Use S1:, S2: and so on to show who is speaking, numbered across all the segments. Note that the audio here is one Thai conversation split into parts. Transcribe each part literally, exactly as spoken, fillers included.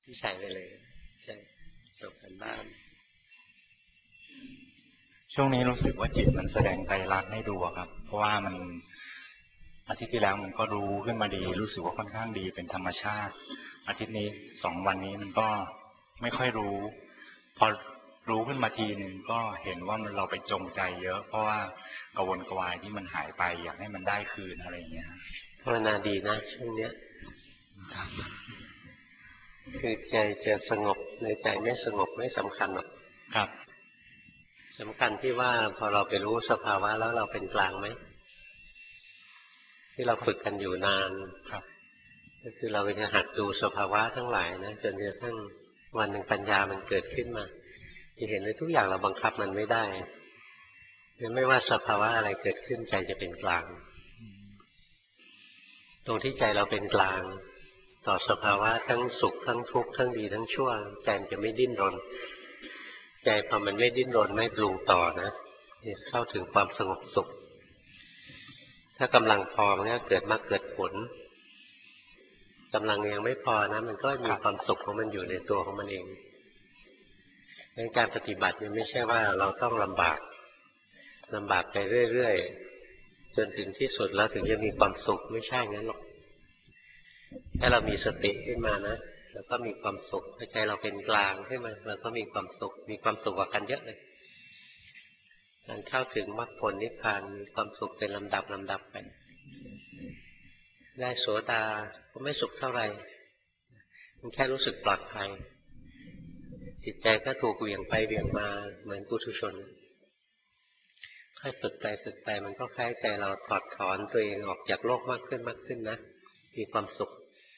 S1: ใส่ไปเลยใช่จบกันบ้าน
S2: ช่วงนี้รู้สึกว่าจิตมันแสดงไตรลักษณ์ให้ดูครับเพราะว่ามันอาทิตย์ที่แล้วมันก็รู้ขึ้นมาดีรู้สึกว่าค่อนข้างดีเป็นธรรมชาติอาทิตย์นี้สองวันนี้มันก็ไม่ค่อยรู้พอรู้ขึ้นมาทีหนึ่งก็เห็นว่ามันเราไปจงใจเยอะเพราะว่ากระวนกระวายที่มันหายไปอยากให้มันได้คืนอะไรอย่างเงี้ย
S1: ภาวนาดีนะช่วงเนี้ยคือใจจะสงบในใจไม่สงบไม่สำคัญหรอก
S2: ครับ
S1: สำคัญที่ว่าพอเราไปรู้สภาวะแล้วเราเป็นกลางไหมที่เราฝึกกันอยู่นาน
S2: ครับ
S1: ก็คือเราจะหัดดูสภาวะทั้งหลายนะจนกระทั่งวันหนึ่งปัญญามันเกิดขึ้นมาจะเห็นเลยทุกอย่างเราบังคับมันไม่ได้ไม่ว่าสภาวะอะไรเกิดขึ้นใจจะเป็นกลางตรงที่ใจเราเป็นกลางต่อสภาวะทั้งสุขทั้งทุกข์ทั้งดีทั้งชั่วใจมันจะไม่ดิ้นรนใจพอมันไม่ดิ้นรนไม่ปรุงต่อนะเข้าถึงความสงบสุขถ้ากำลังพอมันก็เกิดมาเกิดผลกำลังยังไม่พอนะมันก็มีความสุขของมันอยู่ในตัวของมันเองในการปฏิบัติเนี่ยไม่ใช่ว่าเราต้องลำบากลำบากไปเรื่อยๆจนถึงที่สุดแล้วถึงจะมีความสุขไม่ใช่งั้นหรอกถ้าเรามีสติขึ้นมานะแล้วก็มีความสุขใจเราเป็นกลางขึ้นมาเราก็มีความสุขมีความสุขกว่ากันเยอะเลยการเข้าถึงมรรคผลนิพพานมีความสุขเป็นลำดับลำดับไปได้โสดาก็ไม่สุขเท่าไหร่มันแค่รู้สึกปลอดภัยจิตใจก็ถูกเหวี่ยงไปเหวี่ยงมาเหมือนปุถุชนค่อยฝึกไปฝึกไปมันก็คล้ายใจเราถอดถอนตัวเองออกจากโลกมากขึ้นมากขึ้นนะมีความสุข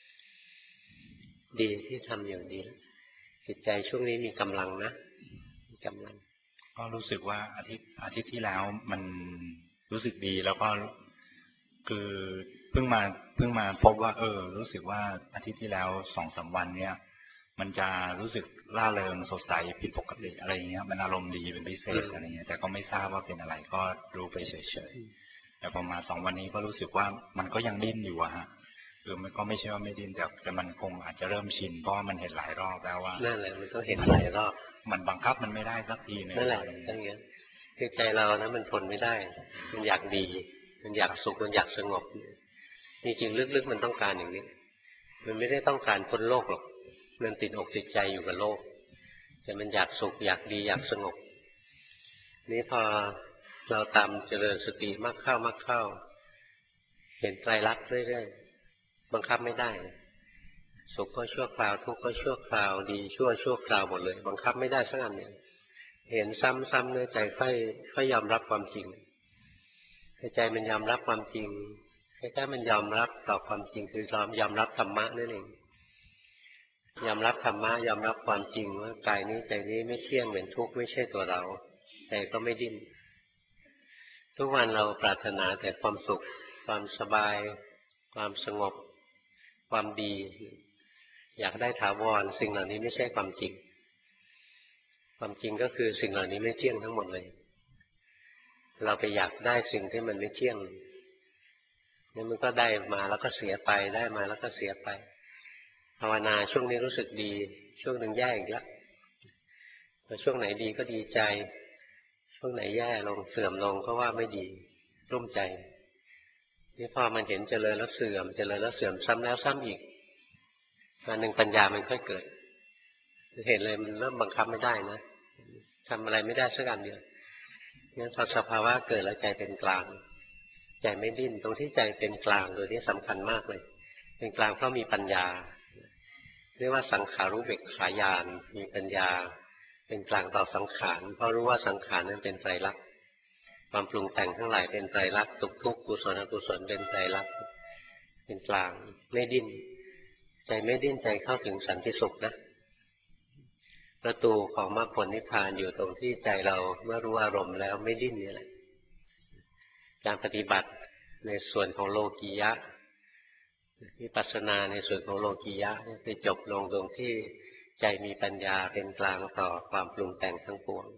S1: ดีที่ทำอย่างดีจิตใจช่วงนี้มีกำลังนะมีกำลัง
S2: ก็รู้สึกว่าอาทิตย์อาทิตย์ที่แล้วมันรู้สึกดีแล้วก็คือเพิ่งมาเพิ่งมาพบว่าเออรู้สึกว่าอาทิตย์ที่แล้วสองสามวันเนี้ยมันจะรู้สึกร่าเริงสดใสผิดปกติอะไรอย่างเงี้ยมันอารมณ์ดีเป็นพิเศษอะไรเงี้ยแต่ก็ไม่ทราบว่าเป็นอะไรก็รู้ไปเฉยๆแต่พอมาสองวันนี้ก็รู้สึกว่ามันก็ยังดิ้นอยู่อะฮะคือมันก็ไม่ใช่ว่าไม่ดิ้นแต่แต่มันคงอาจจะเริ่มชินเพราะมันเห็นหลายรอบแล้วว่า
S1: นั่นแหละมันก็เห็นหลายรอบ
S2: มันบังคับมันไม่ได้สักทีนึง
S1: นั่นแหละอย่างเงี้ยคือใจเรานะมันทนไม่ได้มันอยากดีมันอยากสุขมันอยากสงบจริงๆลึกๆมันต้องการอย่างนี้มันไม่ได้ต้องการพ้นโลกหรอกมันติดอกติดใจอยู่กับโลกแต่มันอยากสุขอยากดีอยากสงบนี้พอเราตามเจริญสติมากเข้ามากเข้าเห็นไตรลักษณ์เรื่อยๆบังคับไม่ได้สุขก็ชั่วคราวทุกข์ก็ชั่วคราวดีชั่วชั่วคราวหมดเลยบังคับไม่ได้สักอันเนี่ยเห็นซ้ำๆเนื้อใจค่อยค่อยยอมรับความจริงใจมันยอมรับความจริงแค่มันยอมรับต่อความจริงคือยอมยอมรับธรรมะนั่นเองยอมรับธรรมะยอมรับความจริงว่ากายนี้ใจนี้ไม่เที่ยงเป็นทุกข์ไม่ใช่ตัวเราใจก็ไม่ดิ้นทุกวันเราปรารถนาแต่ความสุขความสบายความสงบความดีอยากได้ถาวรสิ่งเหล่านี้ไม่ใช่ความจริงความจริงก็คือสิ่งเหล่านี้ไม่เที่ยงทั้งหมดเลยเราไปอยากได้สิ่งที่มันไม่เที่ยงนี่มันก็ได้มาแล้วก็เสียไปได้มาแล้วก็เสียไปภาวนาช่วงนี้รู้สึกดีช่วงหนึ่งแย่อีกแล้วพอช่วงไหนดีก็ดีใจช่วงไหนแย่ลงเสื่อมลงก็ว่าไม่ดีรุ่มใจนี่พอมันเห็นเจริญแล้วเสื่อมเจริญแล้วเสื่อมซ้ำแล้วซ้ำอีกวันหนึ่งปัญญามันค่อยเกิดเห็นเลยมันเริ่มบังคับไม่ได้นะทำอะไรไม่ได้สักอันเดียวงั้นพอสภาวะเกิดแล้วใจเป็นกลางใจไม่ดิ้นตรงที่ใจเป็นกลางโดยที่สำคัญมากเลยเป็นกลางเพราะมีปัญญาเรียกว่าสังขารุเบกขาญาณมีปัญญาเป็นกลางต่อสังขารเพราะรู้ว่าสังขารนั้นเป็นไตรลักษณ์ความปรุงแต่งทั้งหลายเป็นไตรลักษณ์ทุกทุกกุศลอกุศลเป็นไตรลักษณ์เป็นกลางไม่ดิ้นใจไม่ดิ้นใจเข้าถึงสันติสุขนะประตูของมรรคผลนิพพานอยู่ตรงที่ใจเราเมื่อรู้อารมณ์แล้วไม่ดิ้นนี่แหละการปฏิบัติในส่วนของโลกียะวิปัสสนาในส่วนของโลกียะไปจบลงตรงที่ใจมีปัญญาเป็นกลางต่อความปรุงแต่งทั้งปวง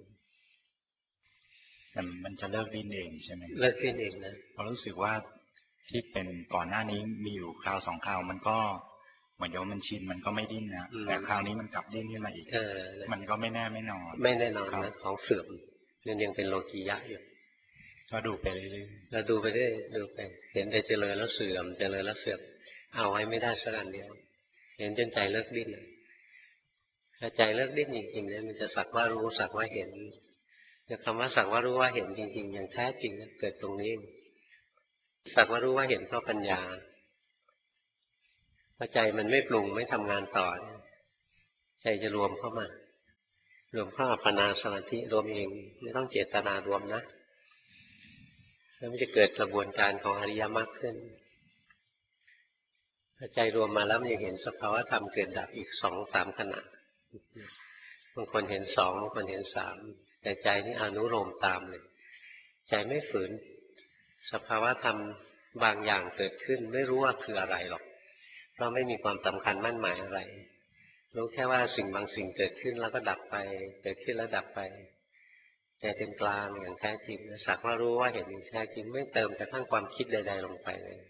S2: แต่มันจะเลิกดิ้นเองใช่ไหม
S1: เลิกดิ้นเองนะ
S2: เพราะรู้สึกว่าที่เป็นก่อนหน้านี้มีอยู่คราวสองคราวมันก็เหมือนเดี๋ยวมันชินมันก็ไม่ดิ้นนะแต่คราวนี้มันกลับดิ้นขึ้นมาอีก
S1: เออ
S2: มันก็ไม่แน่ไม่นอน
S1: ไม่แน่นอนนะของเสื่อมมันยังเป็นโลกียะอยู่
S2: ก็ดูไปเรื่อย
S1: ๆเราดูไปเรื่อยดูไปเห็นแต่เจริญแล้วเสื่อมเจริญแล้วเสื่อมเอาไว้ไม่ได้สักอันเดียวเห็นจนใจเลิกดิ้นถ้าใจเลิกดิ้นจริงๆเนี่ยมันจะสักว่ารู้สักว่าเห็นแต่คำว่าสักว่ารู้ว่าเห็นจริงๆอย่างแท้จริงนะเกิดตรงนี้สักว่ารู้ว่าเห็นเพราะปัญญาพอใจมันไม่ปรุงไม่ทำงานต่อใจจะรวมเข้ามารวมเข้าอัปปนาสมาธิรวมเองไม่ต้องเจตนารวมนะแล้วมันจะเกิดกระบวนการของอริยมรรคขึ้นพอใจรวมมาแล้วมันจะเห็นสภาวะธรรมเกิดดับอีกสองสามขณะบางคนเห็นสองบางคนเห็นสามแต่ใจนี่อนุโลมตามเลยใจไม่ฝืนสภาวะธรรมบางอย่างเกิดขึ้นไม่รู้ว่าคืออะไรหรอกเพราะไม่มีความสำคัญมั่นหมายอะไรรู้แค่ว่าสิ่งบางสิ่งเกิดขึ้นแล้วก็ดับไปเกิดขึ้นแล้วดับไปใจเป็นกลางอย่างแท้จริงสักว่ารู้ว่าเห็นอย่างแท้จริงไม่เติมกระทั่งความคิดใดๆลงไปเลย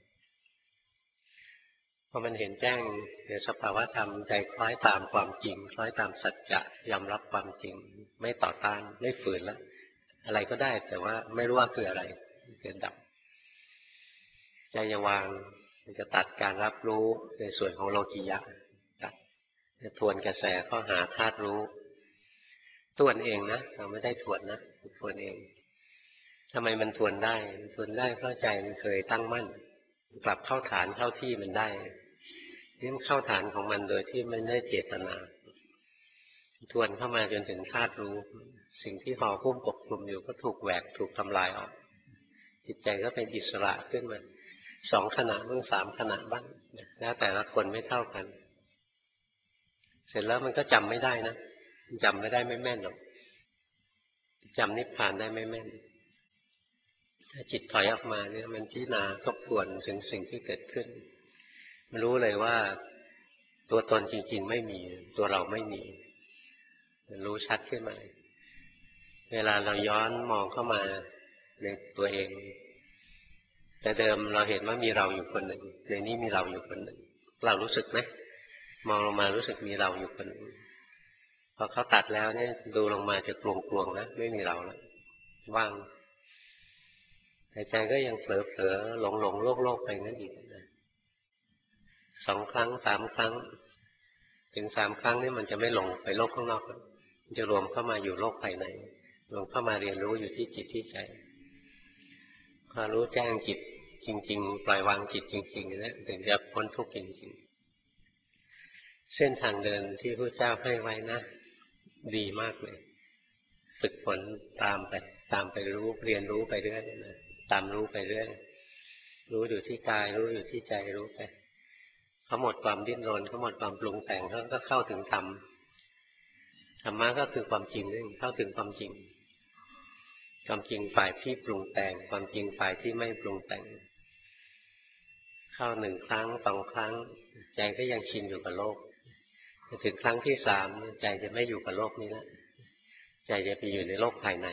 S1: พอมันเห็นแจ้งในสภาวะธรรมใจคล้อยตามความจริงคล้อยตามสัจจะยอมรับความจริงไม่ต่อต้านไม่ฝืนแล้วอะไรก็ได้แต่ว่าไม่รู้ว่าคืออะไรเกิดดับใจจะวางมันจะตัดการรับรู้ในส่วนของโลกียะตัดจะทวนกระแสเข้าหาธาตุรู้ทวนเองนะเราไม่ได้ทวนนะทวนเองทำไมมันทวนได้มันทวนได้เพราะใจมันเคยตั้งมั่นกลับเข้าฐานเข้าที่มันได้นี่มันเข้าฐานของมันโดยที่ไม่ได้เจตนาทวนเข้ามาจนถึงธาตุรู้สิ่งที่ห่อหุ้มปกคลุมอยู่ก็ถูกแหวกถูกทำลายออกจิตใจก็เป็นอิสระขึ้นมาสองขณะบ้างสามขณะบ้างแล้วแต่ละคนไม่เท่ากันเสร็จแล้วมันก็จำไม่ได้นะจำไม่ได้ไม่แม่นหรอกจำนิพพานได้ไม่แม่นถ้าจิตถอยออกมาเนี่ยมันพิจารณาทบทวนถึงสิ่งที่เกิดขึ้นมันรู้เลยว่าตัวตนจริงๆไม่มีตัวเราไม่มีมันรู้ชัดขึ้นมาเวลาเราย้อนมองเข้ามาในตัวเองแต่เดิมเราเห็นว่ามีเราอยู่คนหนึ่งในนี้มีเราอยู่คนหนึ่งเรารู้สึกไหมมองลงมารู้สึกมีเราอยู่คนหนึ่งพอเขาตัดแล้วเนี่ยดูลงมาจะกลวงๆแล้วไม่มีเราแล้วว่างแต่ใจก็ยังเผลอๆหลงๆโลกๆไปนั่นอีกนะสองครั้งสามครั้งถึงสามครั้งนี่มันจะไม่หลงไปโลกข้างนอกมันจะรวมเข้ามาอยู่โลกภายในรวมเข้ามาเรียนรู้อยู่ที่จิตที่ใจพอรู้แจ้งจิตจริงๆปล่อยวางจิตจริงๆนะถึงจะพ้นทุกข์จริงๆเส้นทางเดินที่พระเจ้าให้ไว้นะดีมากเลยฝึกฝนตามไปตามไปรู้เรียนรู้ไปเรื่อยนะตามรู้ไปเรื่อยรู้อยู่ที่กายรู้อยู่ที่ใจรู้ไปเขาหมดความดิ้นรนเขาหมดความปรุงแต่งเขาก็เข้าถึงธรรมธรรมะก็คือความจริงนี่เข้าถึงความจริงความจริงฝ่ายที่ปรุงแต่งความจริงฝ่ายที่ไม่ปรุงแต่งเข้าหนึ่งครั้งสองครั้งใจก็ยังชินอยู่กับโลกถึงครั้งที่สามใจจะไม่อยู่กับโลกนี้แล้วใจจะไปอยู่ในโลกภายใน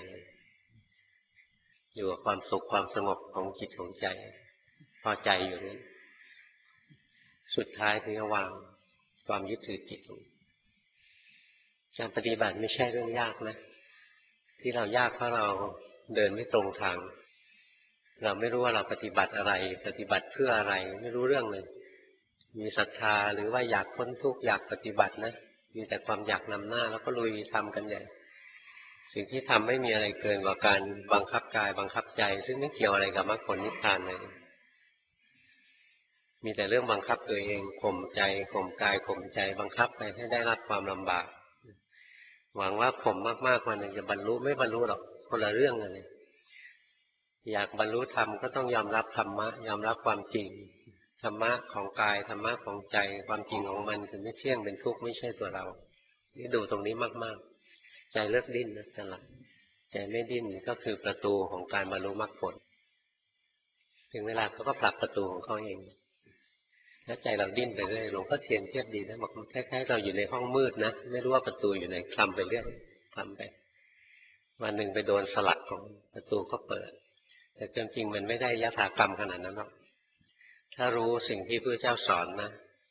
S1: อยู่กับความสุขความสงบของจิตของใจพอใจอยู่นั้นสุดท้ายถึงจะวางความยึดถือจิตการปฏิบัติไม่ใช่เรื่องยากนะที่เรายากเพราะเราเดินไม่ตรงทางเราไม่รู้ว่าเราปฏิบัติอะไรปฏิบัติเพื่ออะไรไม่รู้เรื่องเลยมีศรัทธาหรือว่าอยากพ้นทุกข์อยากปฏิบัตินะมีแต่ความอยากนำหน้าแล้วก็ลุยทำกันใหญ่สิ่งที่ทำไม่มีอะไรเกินกว่าการบังคับกายบังคับใจซึ่งไม่เกี่ยวอะไรกับมรรคผลนิพพานเลยมีแต่เรื่องบังคับตัวเองข่มใจข่มกายข่มใจบังคับไปให้ได้รับความลำบากหวังว่าข่มมากๆวันหนึ่งจะบรรลุไม่บรรลุหรอกคนละเรื่องกันเลยอยากบรรลุธรรมก็ต้องยอมรับธรรมะยอมรับความจริงธรรมะของกายธรรมะของใจความจริงของมันคือไม่เที่ยงเป็นทุกข์ไม่ใช่ตัวเรานี่ดูตรงนี้มากๆใจเลิกดิ้นนะแต่ละใจไม่ดิ้นก็คือประตูของการบรรลุมรรคผลถึงเวลาเขาก็ผลักประตูของเขาเองถ้าใจเราดิ้นไปเรื่อยหลวงพ่อเทียนเทียบดีนะบอกคล้ายๆเราอยู่ในห้องมืดนะไม่รู้ว่าประตูอยู่ไหนคลำไปเรื่อยคลำไปวันหนึ่งไปโดนสลักของประตูก็เปิดแต่จริงๆมันไม่ได้ยถากรรมขนาดนั้นหรอกถ้ารู้สิ่งที่พระเจ้าสอนนะ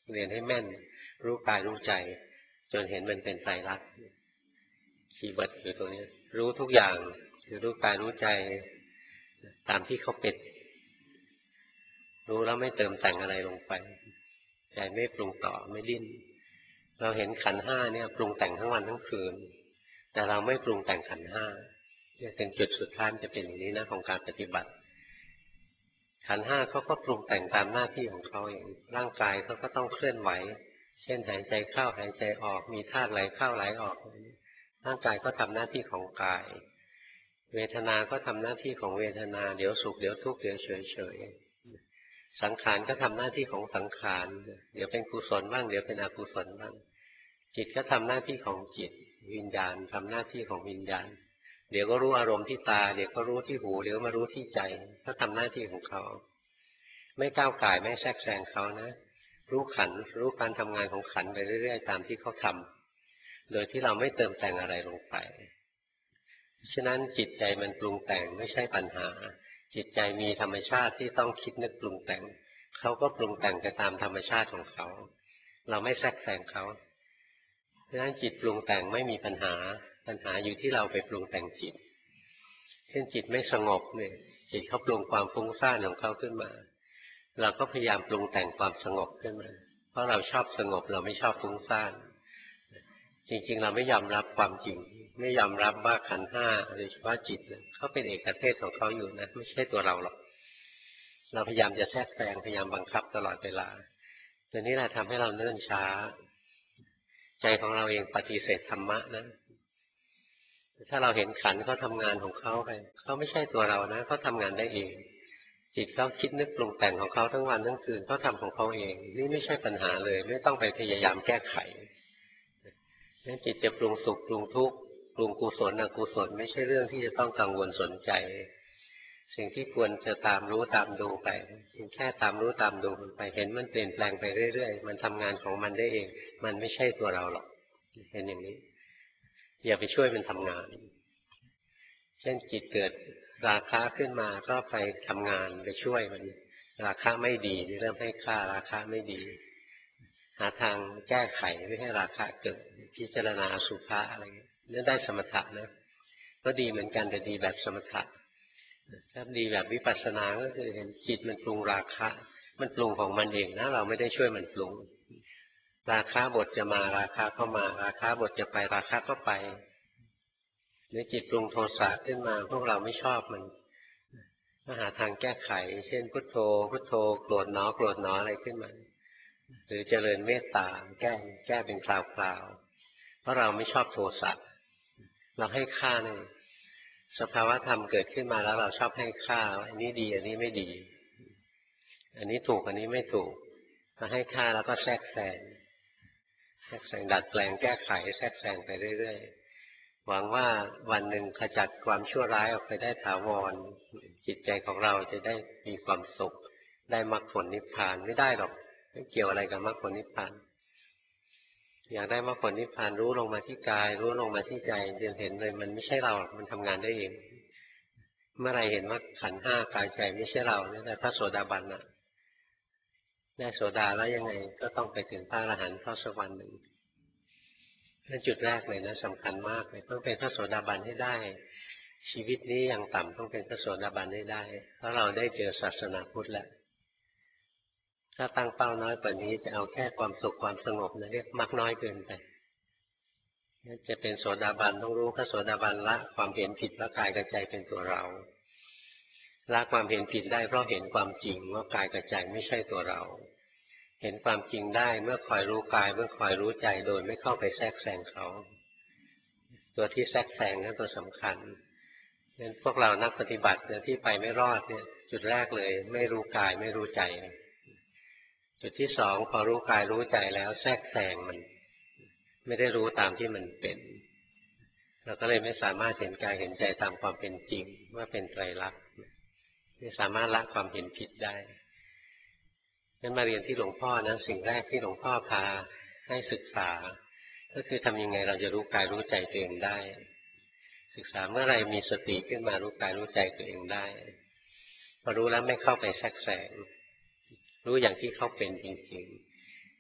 S1: เรียนให้แม่นรู้กายรู้ใจจนเห็นมันเป็นไตรลักษณ์คีย์เวิร์ดคือตัวนี้รู้ทุกอย่างคือรู้กายรู้ใจตามที่เขาเป็นรู้แล้วไม่เติมแต่งอะไรลงไปใจไม่ปรุงต่อไม่ดิ้นเราเห็นขันธ์ห้าเนี่ยปรุงแต่งทั้งวันทั้งคืนแต่เราไม่ปรุงแต่งขันธ์ห้าเนี่ยเป็นจุดสุดท้ายจะเป็นอย่างนี้นะของการปฏิบัติขันธ์ห้าเขาก็ปรุงแต่งตามหน้าที่ของเขาเองร่างกายเขาก็ต้องเคลื่อนไหวเช่นหายใจเข้าหายใจออกมีธาตุไหลเข้าไหลออกร่างกายก็ทำหน้าที่ของกายเวทนาก็ทำหน้าที่ของเวทนาเดี๋ยวสุขเดี๋ยวทุกข์เดี๋ยวเฉยเฉยสังขารก็ทำหน้าที่ของสังขารเดี๋ยวเป็นกุศลบ้างเดี๋ยวเป็นอกุศลบ้างจิตก็ทำหน้าที่ของจิตวิญญาณทำหน้าที่ของวิญญาณเดี๋ยวก็รู้อารมณ์ที่ตาเดี๋ยวก็รู้ที่หูเดี๋ยวมารู้ที่ใจก็ทำหน้าที่ของเขาไม่ก้าวก่ายไม่แทรกแซงเขานะรู้ขันรู้การทำงานของขันไปเรื่อยๆตามที่เขาทำโดยที่เราไม่เติมแต่งอะไรลงไปฉะนั้นจิตใจมันปรุงแต่งไม่ใช่ปัญหาจิตใจมีธรรมชาติที่ต้องคิดนึกปรุงแต่งเขาก็ปรุงแต่งไปตามธรรมชาติของเขาเราไม่แทรกแซงเขาฉะนั้นจิตปรุงแต่งไม่มีปัญหาปัญหาอยู่ที่เราไปปรุงแต่งจิตเช่นจิตไม่สงบเนี่ยจิตเขาปรุงความฟุ้งซ่านของเขาขึ้นมาเราก็พยายามปรุงแต่งความสงบขึ้นมาเพราะเราชอบสงบเราไม่ชอบฟุ้งซ่านจริงๆเราไม่ยอมรับความจริงไม่ยอมรับว่าขันธ์ห้าโดยเฉพาะจิตเขาเป็นเอกเทศของเขาอยู่นะไม่ใช่ตัวเราหรอกเราพยายามจะแทรกแซงพยายามบังคับตลอดเวลาตัวนี้แหละทำให้เราเนิ่นช้าใจของเราเองปฏิเสธธรรมะนะถ้าเราเห็นขันธ์เขาทำงานของเขาไปเขาไม่ใช่ตัวเรานะเขาทำงานได้เองจิตเขาคิดนึกปรุงแต่งของเขาทั้งวันทั้งคืนเขาทำของเขาเองนี่ไม่ใช่ปัญหาเลยไม่ต้องไปพยายามแก้ไขนั้นจิตจะปรุงสุขปรุงทุกข์ปรุงกุศลอกุศลไม่ใช่เรื่องที่จะต้องกังวลสนใจสิ่งที่ควรจะตามรู้ตามดูไปแค่ตามรู้ตามดูมันไปเห็นมันเปลี่ยนแปลงไปเรื่อยๆมันทำงานของมันได้เองมันไม่ใช่ตัวเราหรอกเห็นอย่างนี้อย่าไปช่วยมันทำงานเช่นจิตเกิดราคะขึ้นมาก็ไปทำงานไปช่วยมันราคะไม่ดีเริ่มให้ค่าราคะไม่ดีหาทางแก้ไขไม่ให้ราคะเกิดพิจารณาอสุภะอะไรเงี้ยนั่นได้สมถะนะก็ดีเหมือนกันแต่ดีแบบสมถะถ้าดีแบบวิปัสสนาก็คือเห็นจิตมันปรุงราคะมันปรุงของมันเองนะเราไม่ได้ช่วยมันปรุงราคะบทจะมาราคะก็มาราคะบทจะไปราคะก็ไปหรือจิตปรุงโทสะขึ้นมาพวกเราไม่ชอบมันก็หาทางแก้ไขเช่นพุทโธพุทโธโกรธหนอโกรธหนออะไรขึ้นมาหรือเจริญเมตตาแก้แก้เป็นคราวๆเพราะเราไม่ชอบโทสะเราให้ค่าเนี่ยสภาวะธรรมเกิดขึ้นมาแล้วเราชอบให้ค่าอันนี้ดีอันนี้ไม่ดีอันนี้ถูกอันนี้ไม่ถูกเราให้ค่าแล้วก็แทรกแซงแทรกแซงดัดแปลงแก้ไขแทรกแซงไปเรื่อยๆหวังว่าวันหนึ่งขจัดความชั่วร้ายออกไปได้ถาวรจิตใจของเราจะได้มีความสุขได้มรรคผลนิพพานไม่ได้หรอกไม่เกี่ยวอะไรกับมรรคผลนิพพานอยากได้มรรคผลนิพพานรู้ลงมาที่กายรู้ลงมาที่ใจเดี๋ยวเห็นเลยมันไม่ใช่เรามันทำงานได้เองเมื่อไรเห็นว่าขันธ์ห้ากายใจไม่ใช่เราเนี่ยพระโสดาบันน่ะได้โสดาแล้วยังไงก็ต้องไปถึงพระอรหันต์เข้าสักวันหนึ่งนั่นจุดแรกเลยนะสำคัญมากเลยต้องเป็นพระโสดาบันให้ได้ชีวิตนี้อย่างต่ำต้องเป็นพระโสดาบันให้ได้เพราะเราได้เจอศาสนาพุทธแล้วถ้าตั้งเป้าน้อยกว่านี้จะเอาแค่ความสุขความสงบนะเรียกมักน้อยเกินไปจะเป็นโสดาบันต้องรู้พระโสดาบันละความเห็นผิดว่ากายกับใจเป็นตัวเราละความเห็นผิดได้เพราะเห็นความจริงว่ากายกับใจไม่ใช่ตัวเราเห็นความจริงได้เมื่อคอยรู้กายเมื่อคอยรู้ใจโดยไม่เข้าไปแทรกแซงเขาตัวที่แทรกแซงนั้นตัวสำคัญงั้นพวกเรานักปฏิบัติเนี่ยที่ไปไม่รอดเนี่ยจุดแรกเลยไม่รู้กายไม่รู้ใจจุดที่สองพอรู้กายรู้ใจแล้วแทรกแซงมันไม่ได้รู้ตามที่มันเป็นเราก็เลยไม่สามารถเห็นกายเห็นใจตามความเป็นจริงว่าเป็นไตรลักษณ์ไม่สามารถละความเห็นผิดได้งั้นมาเรียนที่หลวงพ่อนะสิ่งแรกที่หลวงพ่อพาให้ศึกษาก็คือทำยังไงเราจะรู้กายรู้ใจตัวเองได้ศึกษาเมื่อไรมีสติขึ้นมารู้กายรู้ใจตัวเองได้พอรู้แล้วไม่เข้าไปแทรกแซงรู้อย่างที่เขาเป็นจริง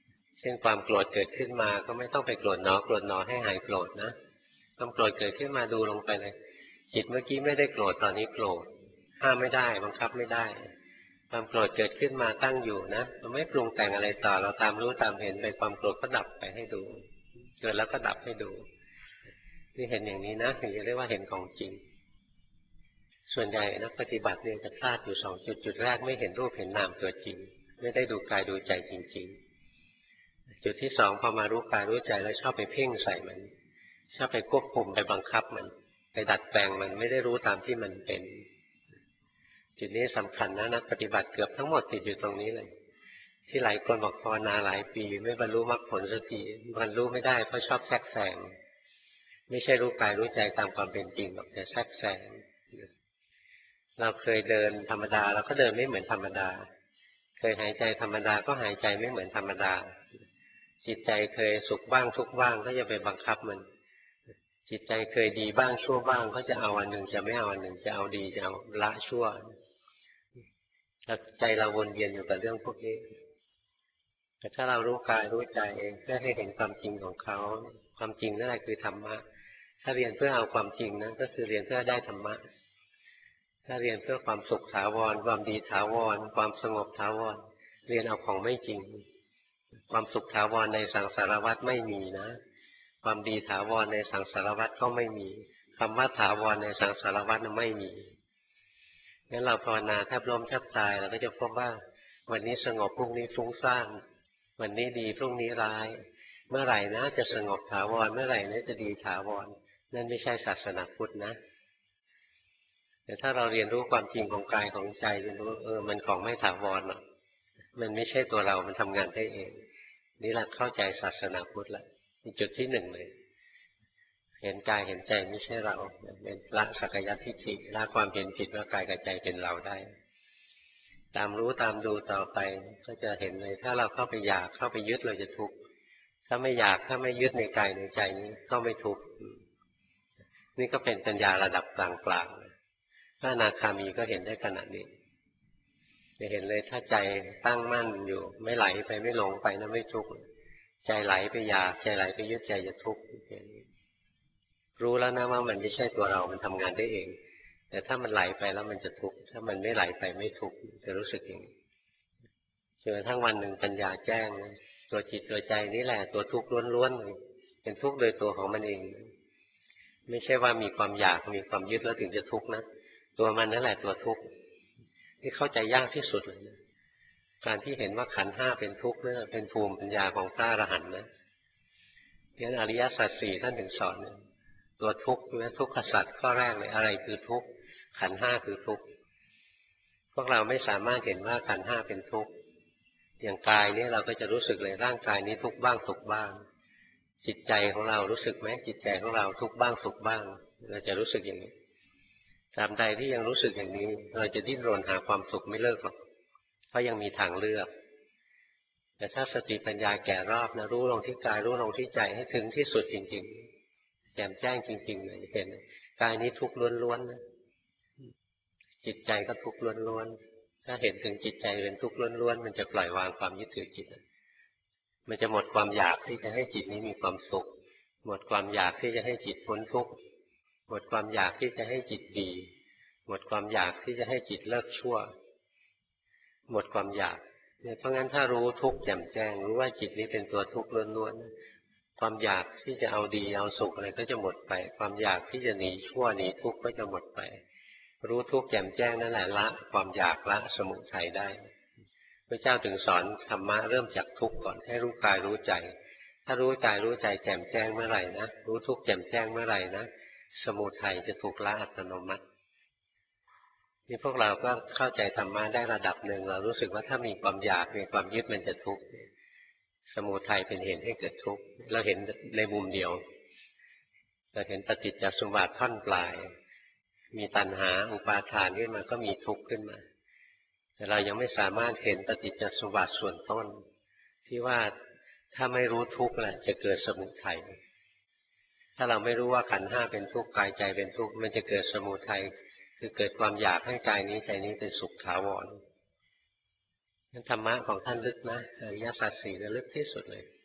S1: ช่นความโกรธเกิดขึ้นมาก็ไม่ต้องไปโกรธหนอโกรธหนอให้หายโกรธนะความโกรธเกิดขึ้นมาดูลงไปเลยจิตเมื่อกี้ไม่ได้โกรธตอนนี้โกรธห้ามไม่ได้บังคับไม่ได้ความโกรธเกิดขึ้นมาตั้งอยู่นะเราไม่ปรุงแต่งอะไรต่อเราตามรู้ตามเห็นไปความโกรธก็ดับไปให้ดูเกิดแล้วก็ดับให้ดูนี่เห็นอย่างนี้นะถึงจะเรียกว่าเห็นของจริงส่วนใหญ่นักปฏิบัติเนี่ยจะพลาดอยู่สองจุดจุดแรกไม่เห็นรูปเห็นนามตัวจริงไม่ได้ดูกายดูใจจริงๆจุดที่สองพอมารู้กายรู้ใจแล้วชอบไปเพ่งใส่มันชอบไปควบคุมไปบังคับมันไปดัดแปลงมันไม่ได้รู้ตามที่มันเป็นจุดนี้สำคัญนะนักปฏิบัติเกือบทั้งหมดติดอยู่ตรงนี้เลยที่หลายคนบอกภาวนาหลายปีไม่บรรลุมรรคผลสักทีบรรลุไม่ได้เพราะชอบแทรกแซงไม่ใช่รู้กายรู้ใจตามความเป็นจริงหรอกแต่แทรกแซงเราเคยเดินธรรมดาเราก็เดินไม่เหมือนธรรมดาเคยหายใจธรรมดาก็หายใจไม่เหมือนธรรมดาจิตใจเคยสุขบ้างทุกข์บ้างก็จะไปบังคับมันจิตใจเคยดีบ้างชั่วบ้างก็จะเอาอันหนึ่งจะไม่เอาอันหนึ่งจะเอาดีจะเอาละชั่วใจเราวนเวียนอยู่กับเรื่องพวกนี้แต่ถ้าเรารู้กายรู้ใจเองเพื่อให้เห็นความจริงของเขาความจริงนั่นแหละคือธรรมะถ้าเรียนเพื่อเอาความจริงนั้นก็คือเรียนเพื่อได้ธรรมะถ้าเรียนเพื่อความสุขถาวรความดีถาวรความสงบถาวรเรียนเอาของไม่จริงความสุขถาวรในสังสารวัฏไม่มีนะความดีถาวรในสังสารวัฏก็ไม่มีคำว่าถาวรในสังสารวัฏนั้นไม่มีงั้นเราภาวนาแทบล้มแทบตายเราก็จะพบว่าวันนี้สงบพรุ่งนี้ฟุ้งซ่านวันนี้ดีพรุ่งนี้ร้ายเมื่อไหร่นะจะสงบถาวรเมื่อไหร่นะจะดีถาวรนั่นไม่ใช่ศาสนาพุทธนะแต่ถ้าเราเรียนรู้ความจริงของกายของใจเรียนรู้เออมันของไม่ถาวรหรอกมันไม่ใช่ตัวเรามันทำงานได้เองนี่แหละเข้าใจศาสนาพุทธละจุดที่หนึ่งเลยเห็นกายเห็นใจไม่ใช่เราเป็นละสักยทิฏฐิละความเห็นผิดว่ากายกับใจเป็นเราได้ตามรู้ตามดูต่อไปก็จะเห็นเลยถ้าเราเข้าไปอยากเข้าไปยึดเราจะทุกข์ถ้าไม่อยากถ้าไม่ยึดในกายในใจนี้ก็ไม่ทุกข์นี่ก็เป็นปัญญาระดับกลางๆพระอนาคามีก็เห็นได้ขนาดนี้จะเห็นเลยถ้าใจตั้งมั่นอยู่ไม่ไหลไปไม่หลงไปนะไม่ทุกข์ใจไหลไปอยากใจไหลไปยึดใจจะทุกข์รู้แล้วนะว่ามันไม่ใช่ตัวเรามันทำงานได้เองแต่ถ้ามันไหลไปแล้วมันจะทุกข์ถ้ามันไม่ไหลไปไม่ทุกข์จะรู้สึกอย่างนี้จนกระทั่งวันหนึ่งปัญญาแจ้งตัวจิตตัวใจนี่แหละตัวทุกข์ล้วนๆเลยเป็นทุกข์โดยตัวของมันเองไม่ใช่ว่ามีความอยากมีความยึดแล้วถึงจะทุกข์นะตัวมันนั่นแหละตัวทุกข์ที่เข้าใจยากที่สุดเลยนะการที่เห็นว่าขันธ์ห้าเป็นทุกข์นี่เป็นภูมิปัญญาของพระอรหันต์นะเพราะฉะนั้นอริยสัจสี่ท่านถึงสอนตัวทุกข์นะทุกขสัจข้อแรกเลยอะไรคือทุกข์ขันธ์ห้าคือทุกข์พวกเราไม่สามารถเห็นว่าขันธ์ห้าเป็นทุกข์อย่างกายนี้เราก็จะรู้สึกเลยร่างกายนี้ทุกข์บ้างสุขบ้างจิตใจของเรารู้สึกไหมจิตใจของเราทุกข์บ้างสุขบ้างเราจะรู้สึกอย่างนี้ตราบใดที่ยังรู้สึกอย่างนี้เราจะดิ้นรนหาความสุขไม่เลิกหรอกเพราะยังมีทางเลือกแต่ถ้าสติปัญญาแก่รอบนะรู้ลงที่กายรู้ลงที่ใจให้ถึงที่สุดจริงๆแจ่มแจ้งจริงๆเลยเห็นกายนี้ทุกข์ล้วนๆนะจิตใจก็ทุกข์ล้วนๆถ้าเห็นถึงจิตใจเป็นทุกข์ล้วนๆมันจะปล่อยวางความยึดถือจิตมันจะหมดความอยากที่จะให้จิตนี้มีความสุขหมดความอยากที่จะให้จิตพ้นทุกข์หมดความอยากที่จะให้จิตดีหมดความอยากที่จะให้จิตเลิกชั่วหมดความอยากเนี่ยเพราะงั้นถ้ารู้ทุกข์แจ่มแจ้งรู้ว่าจิตนี้เป็นตัวทุกข์ล้วนๆความอยากที่จะเอาดีเอาสุขอะไรก็จะหมดไปความอยากที่จะหนีชั่วหนีทุกข์ก็จะหมดไปรู้ทุกข์แจ่มแจ้งนั่นแหละละความอยากละสมุทัยได้พระเจ้าถึงสอนธรรมะเริ่มจากทุกข์ก่อนให้รู้กายรู้ใจถ้ารู้กายรู้ใจแจ่มแจ้งเมื่อไหร่นะรู้ทุกข์แจ่มแจ้งเมื่อไหร่นะสมุทัยจะถูกละอัตโนมัตินี่พวกเราก็เข้าใจธรรมะได้ระดับหนึ่งเรารู้สึกว่าถ้ามีความอยากมีความยึดมันจะทุกข์สมุทัยเป็นเหตุให้เกิดทุกข์เราเห็นในมุมเดียวเราเห็นปฏิจจสมุปบาทท่อนปลายมีตัณหาอุปาทานขึ้นมาก็มีทุกข์ขึ้นมาแต่เรายังไม่สามารถเห็นปฏิจจสมุปบาทส่วนต้นที่ว่าถ้าไม่รู้ทุกข์แหละจะเกิดสมุทัยถ้าเราไม่รู้ว่าขันธ์ห้าเป็นทุกข์กายใจเป็นทุกข์มันจะเกิดสมุทัยคือเกิดความอยากให้กายนี้ใจนี้เป็นสุขถาวรนั้นธรรมะของท่านลึกนะอริยสัจสี่ลึกที่สุดเลย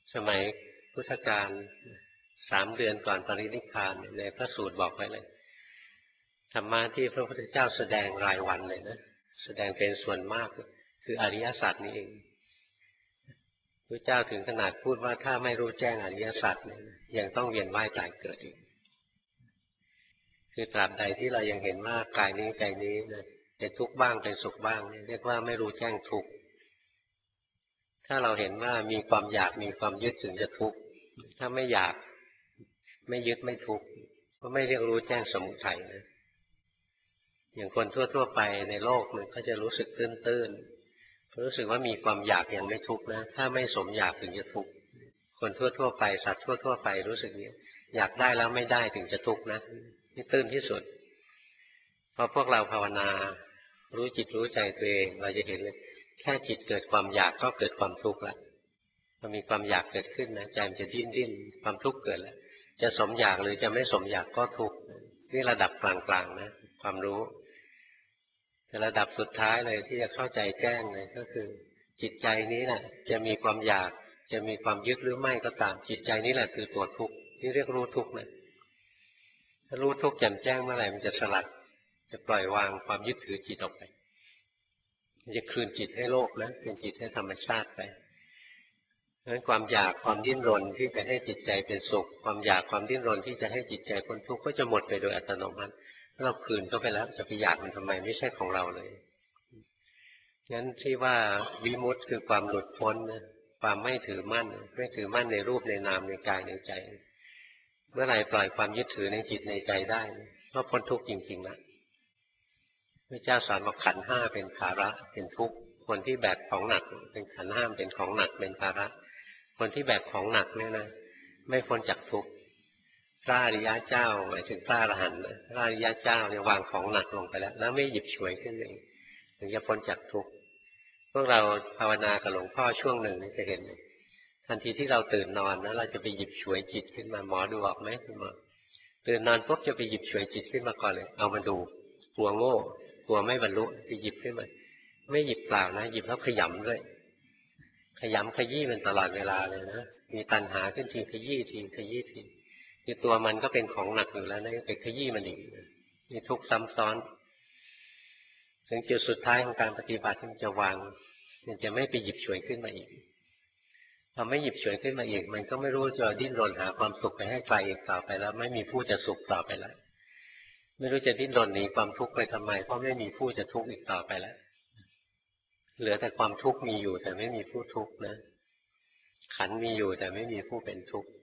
S1: สมัยพุทธกาลสามเดือนก่อนปรินิพพานในพระสูตรบอกไว้เลยธรรมะที่พระพุทธเจ้าแสดงรายวันเลยนะแสดงเป็นส่วนมากคืออริยสัจนี่เองพระเจ้าถึงขนาดพูดว่าถ้าไม่รู้แจ้งอริยสัจเนี่ยยังต้องเวียนว่ายตายเกิดอีกคือตราบใดที่เรายังเห็นว่ากายนี้ใจนี้นะเป็นทุกข์บ้างเป็นสุขบ้างเรียกว่าไม่รู้แจ้งทุกข์ถ้าเราเห็นว่ามีความอยากมีความยึดถึงจะทุกข์ถ้าไม่อยากไม่ยึดไม่ทุกข์ก็ไม่เรียกรู้แจ้งสมุทัยนะอย่างคนทั่วๆไปในโลกมันก็จะรู้สึกตื้นๆรู้สึกว่ามีความอยากยังไม่ทุกข์นะถ้าไม่สมอยากถึงจะทุกข์คนทั่วๆไปสัตว์ทั่วๆไปรู้สึกนี้อยากได้แล้วไม่ได้ถึงจะทุกข์นะนี่ตื้นที่สุดพอพวกเราภาวนารู้จิตรู้ใจตัวเองเราจะเห็นเลยแค่จิตเกิดความอยากก็เกิดความทุกข์แล้วพอมีความอยากเกิดขึ้นนะใจมันจะดิ้นดิ้นความทุกข์เกิดแล้วจะสมอยากหรือจะไม่สมอยากก็ทุกข์นี่ระดับกลางๆนะความรู้แต่ระดับสุดท้ายเลยที่จะเข้าใจแจ้งเลยก็คือจิตใจนี้แหละจะมีความอยากจะมีความยึดหรือไม่ก็ตามจิตใจนี้แหละคือตัวทุกข์ที่เรียกรู้ทุกข์นะถ้ารู้ทุกข์แจ่มแจ้งเมื่อไหร่มันจะสลัดจะปล่อยวางความยึดถือจิตออกไปมันจะคืนจิตให้โลกนะคืนจิตให้ธรรมชาติไปเพราะฉะนั้นความอยากความดิ้นรนที่จะให้จิตใจเป็นสุขความอยากความดิ้นรนที่จะให้จิตใจพ้นทุกข์ก็จะหมดไปโดยอัตโนมัติเราคืนเข้าไปแล้วจะไปอยากมันทำไมไม่ใช่ของเราเลยงั้นที่ว่าวิมุตติคือความหลุดพ้นนะความไม่ถือมั่นไม่ถือมั่นในรูปในนามในกายในใจเมื่อไหร่ปล่อยความยึดถือในจิตในใจได้ก็พ้นทุกข์จริงๆแล้วพระเจ้าสอนว่าขันธ์ห้าเป็นภาระเป็นทุกข์คนที่แบกของหนักเป็นขันธ์ห้าเป็นของหนักเป็นภาระคนที่แบกของหนักเนี่ยนะไม่พ้นจากทุกข์พระอริยเจ้าหมายถึงพระอรหันต์พระอริยเจ้าเนี่ยวางของหนักลงไปแล้วแล้วไม่หยิบฉวยขึ้นเองถึงจะพ้นจากทุกข์พวกเราภาวนากับหลวงพ่อช่วงหนึ่งนี่จะเห็นทันทีที่เราตื่นนอนนะเราจะไปหยิบฉวยจิตขึ้นมาหมอดูออกไหมคุณหมอตื่นนอนปุ๊บจะไปหยิบฉวยจิตขึ้นมาก่อนเลยเอามาดูกลัวโง่กลัวไม่บรรลุไปหยิบขึ้นมาไม่หยิบเปล่านะหยิบแล้วขยำด้วยขยำขยี้มันตลอดเวลาเลยนะมีตัณหาขึ้นทีขยี้ทีขยี้ทีที่ตัวมันก็เป็นของหนักอยู่แล้วนะไปขยี้มันอีกมีทุกข์ซ้ำซ้อนถึงจุดสุดท้ายของการปฏิบัติมันจะวางมันจะไม่ไปหยิบฉวยขึ้นมาอีกพอไม่หยิบฉวยขึ้นมาอีกมันก็ไม่รู้จะดิ้นรนหาความสุขไปให้ใครอีกต่อไปแล้วไม่มีผู้จะสุขต่อไปแล้วไม่รู้จะดิ้นรนหนีความทุกข์ไปทำไมเพราะไม่มีผู้จะทุกข์อีกต่อไปแล้วเหลือแต่ความทุกข์มีอยู่แต่ไม่มีผู้ทุกข์นะขันธ์มีอยู่แต่ไม่มีผู้เป็นทุกข์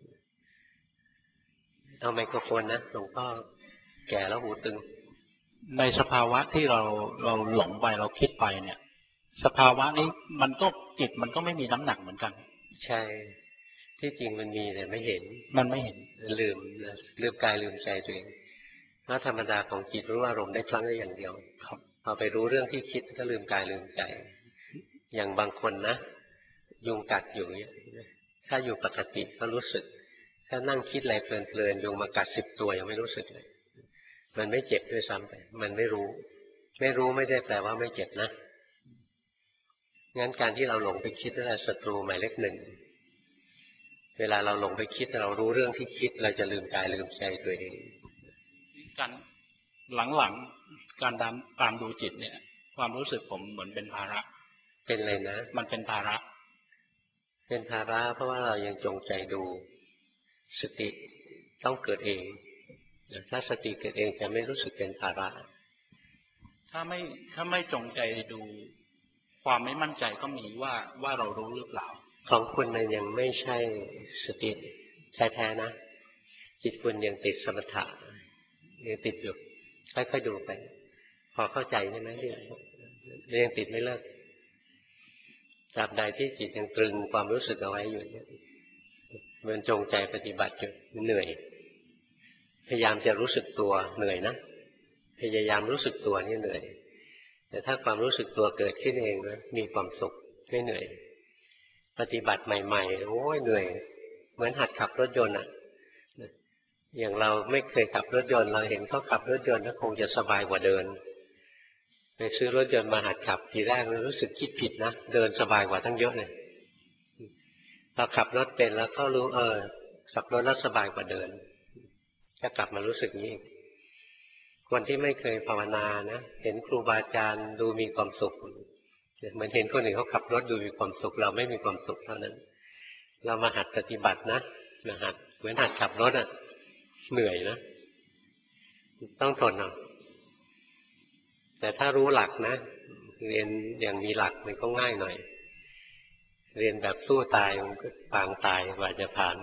S1: เอาไมโครโฟนนะหลวงพ่อแก่แล้วหูตึง
S3: ในสภาวะที่เราเราหลงไปเราคิดไปเนี่ยสภาวะนี้มันก็จิตมันก็ไม่มีน้ำหนักเหมือนกัน
S1: ใช่ที่จริงมันมีแต่ไม่เห็น
S3: มันไม่เห็น
S1: ลืมลืมกายลืมใจตัวเองเพราะธรรมดาของจิตรู้อารมณ์ได้ครั้งละอย่างเดียว
S3: ครับ
S1: พอไปรู้เรื่องที่คิดก็ลืมกายลืมใจอย่างบางคนนะยุงกัดอยู่เนี่ยถ้าอยู่ปกติก็รู้สึกถ้านั่งคิดอะไรเพลินๆยุงมากัดสิบตัวยังไม่รู้สึกเลยมันไม่เจ็บด้วยซ้ำไปมันไม่รู้ไม่รู้ไม่ได้แปลว่าไม่เจ็บนะงั้นการที่เราหลงไปคิดนั่นแหละศัตรูหมายเลขหนึ่งเวลาเราหลงไปคิดเรารู้เรื่องที่คิดเราจะลืมกายลืมใจตัวเอง
S3: การหลังๆการตามตามดูจิตเนี่ยความรู้สึกผมเหมือนเป็นภาระ
S1: เป็นอะไรนะ
S3: มันเป็นภาระ
S1: เป็นภาระเพราะว่าเรายังจงใจดูสติต้องเกิดเองถ้าสติเกิดเองจะไม่รู้สึกเป็นภาระ
S3: ถ้าไม่ถ้าไม่จงใจดูความไม่มั่นใจก็มีว่าว่าเรารู้หรือเปล่า
S1: ของคุณมันยังไม่ใช่สติแท้ๆนะจิตคุณยังติดสมถะยังติดอยู่ค่อยๆดูไปพอเข้าใจใช่ไหมที่ยังติดไม่เลิกตราบใดที่จิตยังตรึงความรู้สึกเอาไว้อยู่เนี่ยมันจงใจปฏิบัติอยู่เหนื่อยพยายามจะรู้สึกตัวเหนื่อยนะพยายามรู้สึกตัวนี่เหนื่อยแต่ถ้าความรู้สึกตัวเกิดขึ้นเองนะมีความสุขไม่เหนื่อยปฏิบัติใหม่ๆโอ้ยเหนื่อยเหมือนหัดขับรถยนต์อ่ะอย่างเราไม่เคยขับรถยนต์เราเห็นเขาขับรถยนต์ก็คงจะสบายกว่าเดินไปซื้อรถยนต์มาหัดขับทีแรกรู้สึกคิดผิดนะเดินสบายกว่าตั้งเยอะเลยพอขับรถเป็นแล้วก็รู้เออขับรถแล้วสบายกว่าเดินจะกลับมารู้สึกนี้อีกคนที่ไม่เคยภาวนานะเห็นครูบาอาจารย์ดูมีความสุขเหมือนเห็นคนอื่นเขาขับรถดูมีความสุขเราไม่มีความสุขเท่านั้นเรามาหัดปฏิบัตินะมาหัดเหมือนหัดขับรถอ่ะเหนื่อยนะต้องทนเอาแต่ถ้ารู้หลักนะเรียนอย่างมีหลักมันก็ง่ายหน่อยเรียนแบบสู้ตายมันก็ปางตายกว่าจะผ่าน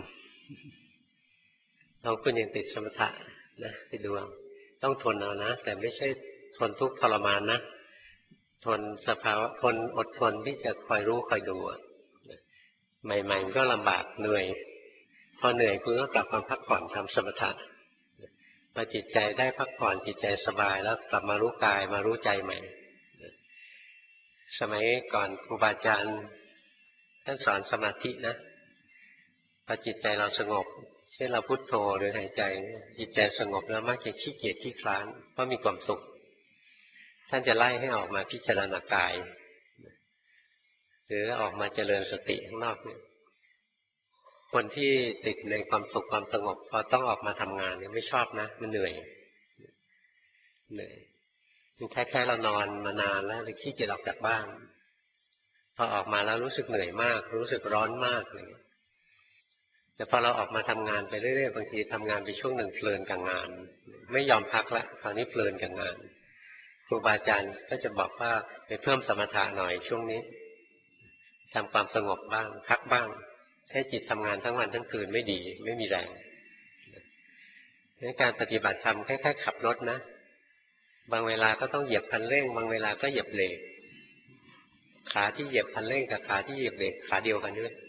S1: เราคุณยังติดสมถะนะติดดวงต้องทนเอานะแต่ไม่ใช่ทนทุกข์ทรมานนะทนสภาวะทนอดทนที่จะคอยรู้คอยดูใหม่ๆก็ลำบากเหนื่อยพอเหนื่อยคุณก็กลับมาพักผ่อนทำสมถะพอจิตใจได้พักผ่อนจิตใจสบายแล้วกลับมารู้กายมารู้ใจใหม่สมัยก่อนครูบาอาจารย์ท่านสอนสมาธินะพอจิตใจเราสงบเช่นเราพุทโธหรือหายใจจิตใจสงบแล้วมักจะขี้เกียจขี้คลานเพราะมีความสุขท่านจะไล่ให้ออกมาพิจารณากายหรือออกมาเจริญสติข้างนอกเนี่ยคนที่ติดในความสุขความสงบพอต้องออกมาทำงานเนี่ยไม่ชอบนะมันเหนื่อยเหนื่อยมันแค่ๆเรานอนมานานแล้วเลยขี้เกียจออกจากบ้านพอออกมาแล้วรู้สึกเหนื่อยมากรู้สึกร้อนมากเลยแต่พอเราออกมาทำงานไปเรื่อยๆบางทีทำงานไปช่วงหนึ่งเพลินกับงานไม่ยอมพักละคราวนี้เพลินกับงานครูบาอาจารย์ก็จะบอกว่าไปเพิ่มสมถะหน่อยช่วงนี้ทำความสงบบ้างพักบ้างให้จิตทำงานทั้งวันทั้งคืนไม่ดีไม่มีแรงในการปฏิบัติธรรมคล้ายๆขับรถนะบางเวลาก็ต้องเหยียบคันเร่งบางเวลาก็เหยียบเบรกขาที่เหยียบคันเร่งกับขาที่เหยียบเบรกขาเดียวกันด้วย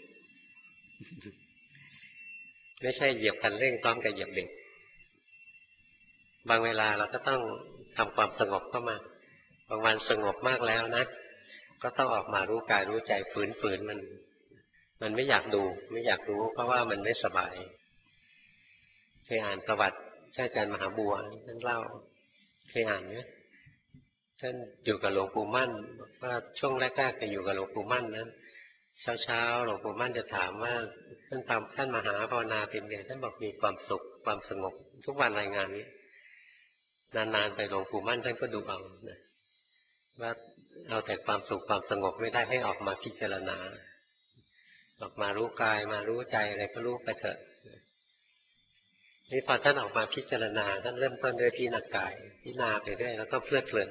S1: ไม่ใช่เหยียบคันเร่งพร้อมกับเหยียบเบรกบางเวลาเราก็ต้องทำความสงบเข้ามาบางวันสงบมากแล้วนะก็ต้องออกมารู้กายรู้ใจฝืนๆมันมันไม่อยากดูไม่อยากรู้เพราะว่ามันไม่สบายเคยอ่านประวัติอาจารย์มหาบัวท่านเล่าเคยอ่านไหมท่านอยู่กับหลวงปู่มั่นว่าช่วงแรกๆจะอยู่กับหลวงปู่มั่นนั้นเช้าๆหลวงปู่มั่นจะถามว่าท่านทำท่านมหาภาวนาเป็นไงท่านบอกมีความสุขความสงบทุกวันรายงานนี้นานๆไปหลวงปู่มั่นท่านก็ดูเอานะว่าเอาแต่ความสุขความสงบไม่ได้ให้ออกมาพิจารณาออกมารู้กายมารู้ใจอะไรก็รู้ไปเถอะนี่พอท่านออกมาพิจารณาท่านเริ่มต้นด้วยพิจารณากายพิจารณาไปเรื่อยแล้วก็เพลิดเพลิน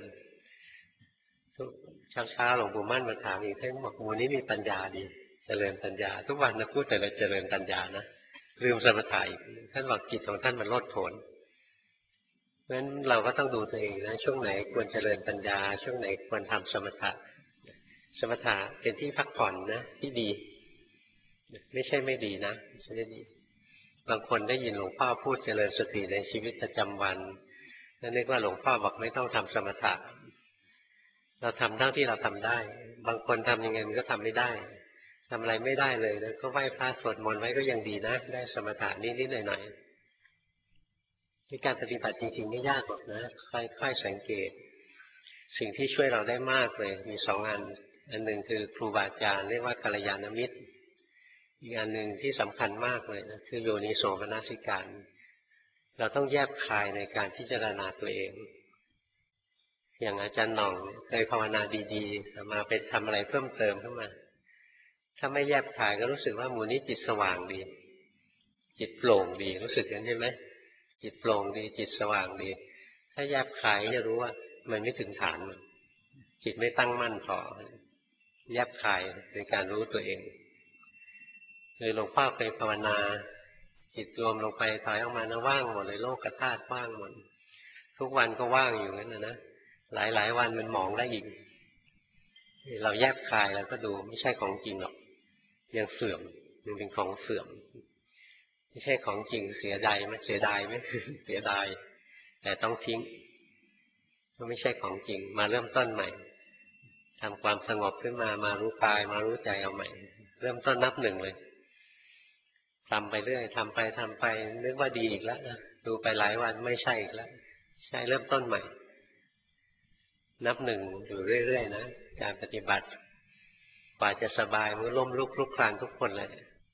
S1: เช้าเช้าหลวงปู่มั่นมาถามอีกท่านบอกวันนี้มีปัญญาดีเจริญปัญญาทุกวันนะพูดแต่เราเจริญปัญญานะลืมสมถะอีกท่านบอกจิตของท่านมันโลดโผนเพราะฉะนั้นเราก็ต้องดูตัวเองนะช่วงไหนควรเจริญปัญญาช่วงไหนควรทำสมถะสมถะเป็นที่พักผ่อนนะที่ดีไม่ใช่ไม่ดีนะไม่ใช่ไม่ดีบางคนได้ยินหลวงพ่อพูดเจริญสติในชีวิตประจำวันแล้วนึกว่าหลวงพ่อบอกไม่ต้องทำสมถะเราทำเท่าที่เราทำได้บางคนทำยังไงมันก็ทำไม่ได้ทำอะไรไม่ได้เลยนะก็ไหว้พระสวดมนต์ไว้ก็ยังดีนะได้สมถะนิดๆหน่อยๆที่การปฏิบัติจริงๆไม่ยากหรอกนะค่อยๆสังเกตสิ่งที่ช่วยเราได้มากเลยมีสองอันอันหนึ่งคือครูบาอาจารย์เรียกว่ากัลยาณมิตรอีกอันหนึ่งที่สำคัญมากเลยนะคือโยนิโสมนสิการเราต้องแยบคายในการพิจารณาตัวเองอย่างอาจารย์หน่องเคยภาวนาดีๆมาไปทำอะไรเพิ่มเติมขึ้นมาถ้าไม่แยบคายก็รู้สึกว่าหมู่นี้จิตสว่างดีจิตโปร่งดีรู้สึกอย่างนั้นใช่ไหมจิตโปร่งดีจิตสว่างดีถ้าแยบคายจะรู้ว่ามันไม่ถึงฐานจิตไม่ตั้งมั่นพอแยบคายในการรู้ตัวเองเลยหลวงพ่อเคยภาวนาจิตรวมลงไปถอยออกมานะว่างหมดเลยโลกธาตุว่างหมดทุกวันก็ว่างอยู่นั่นนะนะหลายหลายวันมันมองได้อีกเราแยบคายแล้วก็ดูไม่ใช่ของจริงหรอกยังเสื่อมยังเป็นของเสื่อมไม่ใช่ของจริงเสียดายไหมเสียดายไหม เสียดายแต่ต้องทิ้งก็ไม่ใช่ของจริงมาเริ่มต้นใหม่ทำความสงบขึ้นมามารู้กายมารู้ใจเอาใหม่เริ่มต้นนับหนึ่งเลยทำไปเรื่อยทำไปทำไปนึกว่าดีอีกแล้วนะดูไปหลายวันไม่ใช่อีกแล้วใช่เริ่มต้นใหม่นับหนึ่งอยู่เรื่อยๆนะการปฏิบัติกว่าจะสบายมันล้มลุกคลุกคลานทุกคนเลย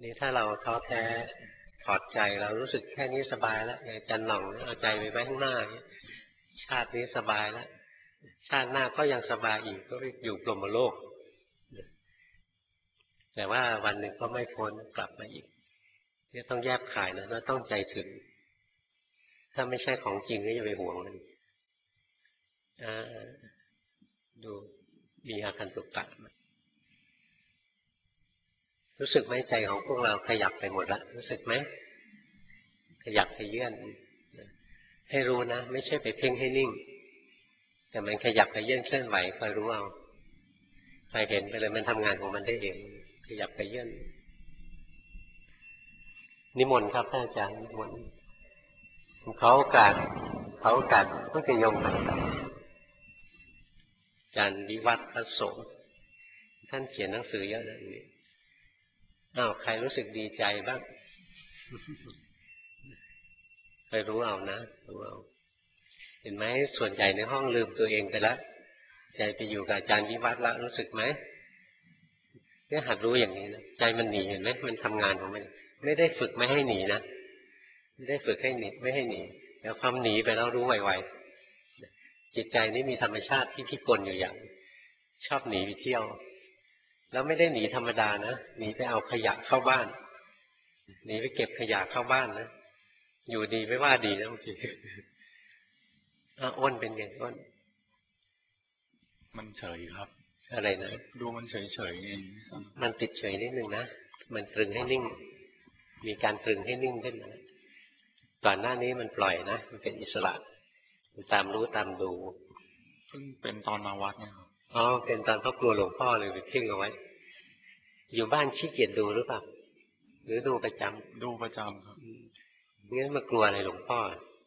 S1: นี่ถ้าเราท้อแท้ถอดใจเรารู้สึกแค่นี้สบายแล้วอย่างจันหน่องเอาใจไปไว้ข้างหน้าชาตินี้สบายแล้วชาติหน้าก็ยังสบายอีกก็อยู่พรหมโลกแต่ว่าวันหนึ่งก็ไม่พ้นกลับมาอีกนี่ต้องแยบขายนะแล้วต้องใจถึงถ้าไม่ใช่ของจริงก็อย่าไปห่วงมันดูมีอาการตุกตะรู้สึกไหมใจของพวกเราขยับไปหมดละรู้สึกไหมขยับขยื่นให้รู้นะไม่ใช่ไปเพ่งให้นิ่งแต่มันขยับขยื่นเคลื่อนไหวคอยรู้เอาคอยเห็นไปเลยมันทำงานของมันได้เองขยับขยื่นนิมนต์ครับท่านอาจารย์นิมนต์เขาโอกาสเขาโอกาสพุทธยมอาจารย์วิวัฒน์พระสงฆ์ท่านเขียนหนังสือเยอะนะนี่อ้าวใครรู้สึกดีใจบ้างไปรู้เอานะรู้เอาเห็นไหมส่วนใหญ่ในห้องลืมตัวเองไปแล้วใจไปอยู่กับอาจารย์วิวัฒน์แล้วรู้สึกไหมเนี่ยหัดรู้อย่างนี้นะใจมันหนีเห็นไหมมันทำงานของมันไม่ได้ฝึกไม่ให้หนีนะไม่ได้ฝึกให้หนีไม่ให้หนีแต่ความหนีไปแล้วรู้ไวๆจิตใจนี่มีธรรมชาติที่พิกลอยู่อย่างชอบหนีไปเที่ยวแล้วไม่ได้หนีธรรมดานะหนีไปเอาขยะเข้าบ้านหนีไปเก็บขยะเข้าบ้านนะอยู่ดีไม่ว่าดีนะบางทีอ้าวอ้นเป็นไงอ้น
S2: มันเฉยครับ
S1: อะไรนะ
S2: ดูมันเฉยเฉยเอง
S1: มันติดเฉยนิดนึงนะมันตรึงให้นิ่งมีการตรึงให้นิ่งขึ้นนะก่อนหน้านี้มันปล่อยนะมันเป็นอิสระมันตามรู้ตามดู
S2: เพิ่งเป็นตอนมาวัดเนี่ยครับ
S1: อ๋อเป็นตอนพ่อกลัวหลวงพ่อเลยไปเพ่งเอาไว้อยู่บ้านขี้เกียจดูหรือเปล่าหรือดูประจำ
S2: ดูประจำครับ
S1: งั้นมากลัวอะไรหลวงพ่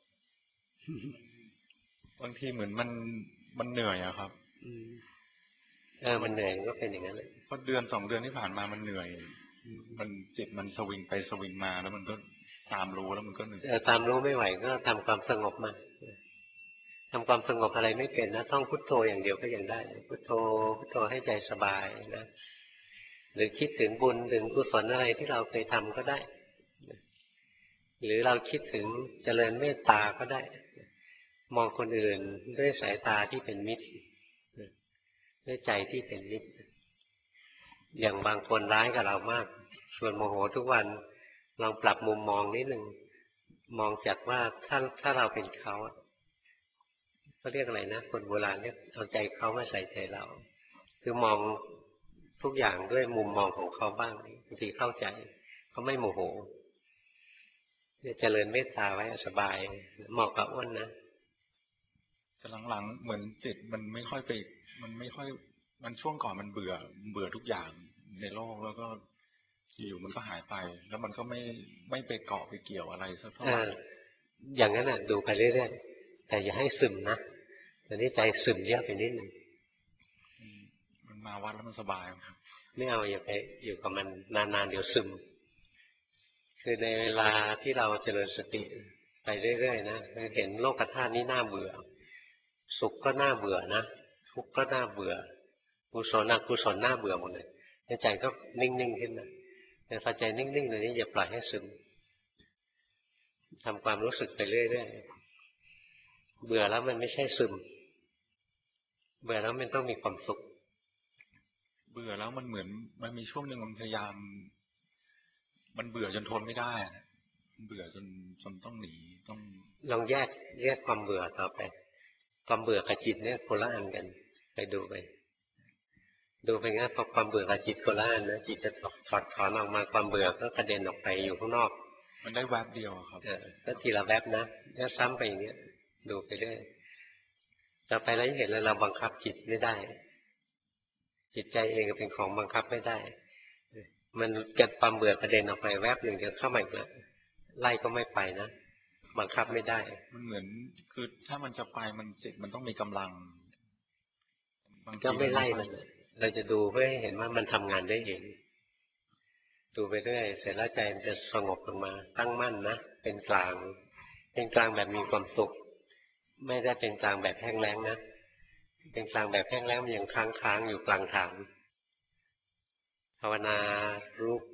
S2: อบางทีเหมือนมันมันเหนื่อยอะครับ
S1: เออมันเหนื่อยมันก็เป็นอย่างนั้นเลย
S2: พอเดือนสองเดือนที่ผ่านมามันเหนื่อยมันจิตมันสวิงไปสวิงมาแล้วมันก็ตามรู้แล้วมันก็เหนื่อย
S1: เออตามรู้ไม่ไหวก็ทำความสงบมาทำความสงบอะไรไม่เป็นนะต้องพุทโธอย่างเดียวก็ยังได้พุทโธพุทโธให้ใจสบายนะหรือคิดถึงบุญถึงกุศลอะไรที่เราเคยทำก็ได้หรือเราคิดถึงเจริญเมตตาก็ได้มองคนอื่นด้วยสายตาที่เป็นมิตรด้วยใจที่เป็นมิตรอย่างบางคนร้ายกับเรามากส่วนโมโหทุกวันลองปรับมุมมองนิดหนึ่งมองจากว่าถ้าถ้าเราเป็นเขาเขาเรียกอะไรนะคนโบราณเรียกเอาใจเขามาใส่ใจเราคือมองทุกอย่างด้วยมุมมองของเขาบ้างบางทีเข้าใจเขาไม่โมโหเจริญเมตตาไว้สบายเหมาะกับอ้นนะ
S2: แต่หลังๆเหมือนจิตมันไม่ค่อยไปมันไม่ค่อยมันช่วงก่อนมันเบื่อเบื่อทุกอย่างในโลกแล้วก็อยู่มันก็หายไปแล้วมันก็ไม่ไม่ไปเกาะไปเกี่ยวอะไรสักเท่าไหร่
S1: อย่างนั้นอ่ะดูไปเรื่อยๆแต่อย่าให้ซึมนะตอนนี้ใจซึมเยอะไปนิดนึง
S2: มันมาวัดแล้วมันสบายครับ
S1: ไม่เอาอย่าไปอยู่กับมันนานๆเดี๋ยวซึมคือในเวลาที่เราเจริญสติไปเรื่อยๆนะเห็นโลกธาตุนี้น่าเบื่อสุขก็น่าเบื่อนะทุกข์ก็น่าเบื่อกุศลอกุศลน่าเบื่อหมดเลยใจก็นิ่งๆขึ้นนะแต่พอใจนิ่งๆตรงนี้อย่าปล่อยให้ซึมทำความรู้สึกไปเรื่อยๆเบื่อแล้วมันไม่ใช่ซึมเบื่อแล้วมันต้องมีความสุข
S2: เบื่อแล้วมันเหมือนมันมีช่วงหนึ่งมันพยายามมันเบื่อจนทนไม่ได้เบื่อจนจนต้องหนีต้อง
S1: ลองแยกแยกความเบื่อต่อไปความเบื่อกับจิตเนี่ยคนละอันกันไปดูไปดูไปงั้นพอความเบื่อกับจิตคนละอันนะจิตจะถอดถอนออกมาความเบื่อก็กระเด็นออกไปอยู่ข้างนอก
S2: มันได้แวบเดียวครับ
S1: เออก็ทีละแวบนะแล้วซ้ำไปอย่างเงี้ยดูไปเรื่อยต่อไปแล้วเห็นแล้วเราบังคับจิตไม่ได้จิตใจเองเป็นของบังคับไม่ได้มันเกิดความเบื่อกระเด็นออกไปแวบหนึ่งเดี๋ยวเข้ามาอีกแล้วไล่ก็ไม่ไปนะบังคับไม่ได้
S2: มันเหมือนคือถ้ามันจะไปมันจิตมันต้องมีกำลัง
S1: ก็ไม่ไล่มันเราจะดูเพื่อให้เห็นว่ามันทำงานได้เองดูไปเรื่อยเสร็จแล้วใจมันจะสงบลงมาตั้งมั่นนะเป็นกลางเป็นกลางแบบมีความสุขไม่ได้เป็นกลางแบบแห้งแล้งนะเป็นกลางแบบแห้งแล้งมันยังค้างค้างอยู่กลางทางภาวนารู้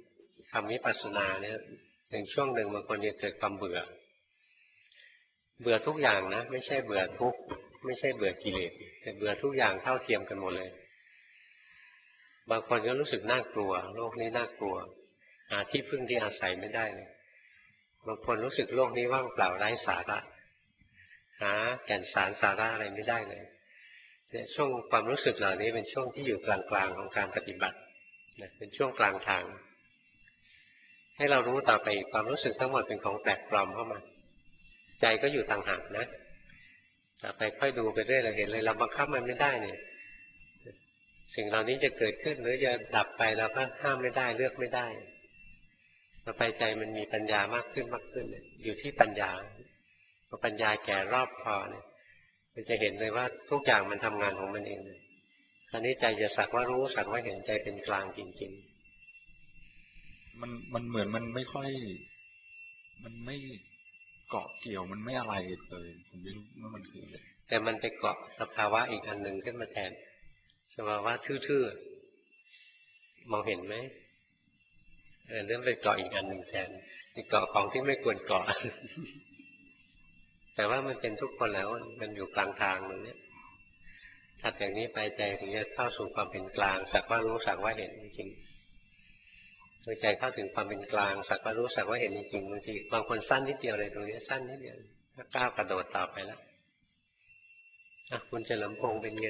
S1: ทำวิปัสสนาเนี่ยถึงช่วงหนึ่งบางคนจะเกิดความเบื่อเบื่อทุกอย่างนะไม่ใช่เบื่อทุกข์ไม่ใช่เบื่อกิเลสแต่เบื่อทุกอย่างเท่าเทียมกันหมดเลยบางคนก็รู้สึกน่ากลัวโลกนี้น่ากลัวหาที่พึ่งที่อาศัยไม่ได้เลยบางคนรู้สึกโลกนี้ว่างเปล่าไร้สาระหาแก่นสารสาระอะไรไม่ได้เลยเนี่ยช่วงความรู้สึกเหล่านี้เป็นช่วงที่อยู่กลางๆของการปฏิบัติเป็นช่วงกลางทางให้เรารู้ต่อไปความรู้สึกทั้งหมดเป็นของแปลกปลอมเข้ามาใจก็อยู่ต่างหากนะต่อไปค่อยดูไปเรื่อยเราเห็นเลยเราบังคับมันไม่ได้เนี่ยสิ่งเหล่านี้จะเกิดขึ้นหรือจะดับไปเราก็ห้ามไม่ได้เลือกไม่ได้ต่อไปใจมันมีปัญญามากขึ้นมากขึ้นอยู่ที่ปัญญาพอปัญญาแก่รอบพอเนี่ยมันจะเห็นเลยว่าทุกอย่างมันทำงานของมันเองคราวนี้ใจจะสักว่ารู้สักว่าเห็นใจเป็นกลางจริงๆ
S2: มันมันเหมือนมันไม่ค่อยมันไม่เกาะเกี่ยวมันไม่อะไรเลยผมไม่รู้ว่ามันคืออะไร
S1: แต่มันไปเกาะสภาวะอีกอันหนึ่งขึ้นมาแทนสภาวะทื่อๆมองเห็นไหมเออเรื่องไปเกาะอีกอันหนึ่งแทนไปเกาะของที่ไม่ควรเกาะ แต่ว่ามันเป็นทุกคนแล้วมันอยู่กลางทางตรงนี้ถัดจากนี้ไปใจถึงจะเข้าสู่ความเป็นกลางสักว่ารู้สักว่าเห็นจริงๆใจเข้าถึงความเป็นกลางสักว่ารู้สักว่าเห็นจริงๆบางทีบางคนสั้นนิดเดียวเลยตรงนี้สั้นนิดเดียวก็ก้าวกระโดดต่อไปแล้วอ่ะคุณเฉลิมพงษ์เป็นไง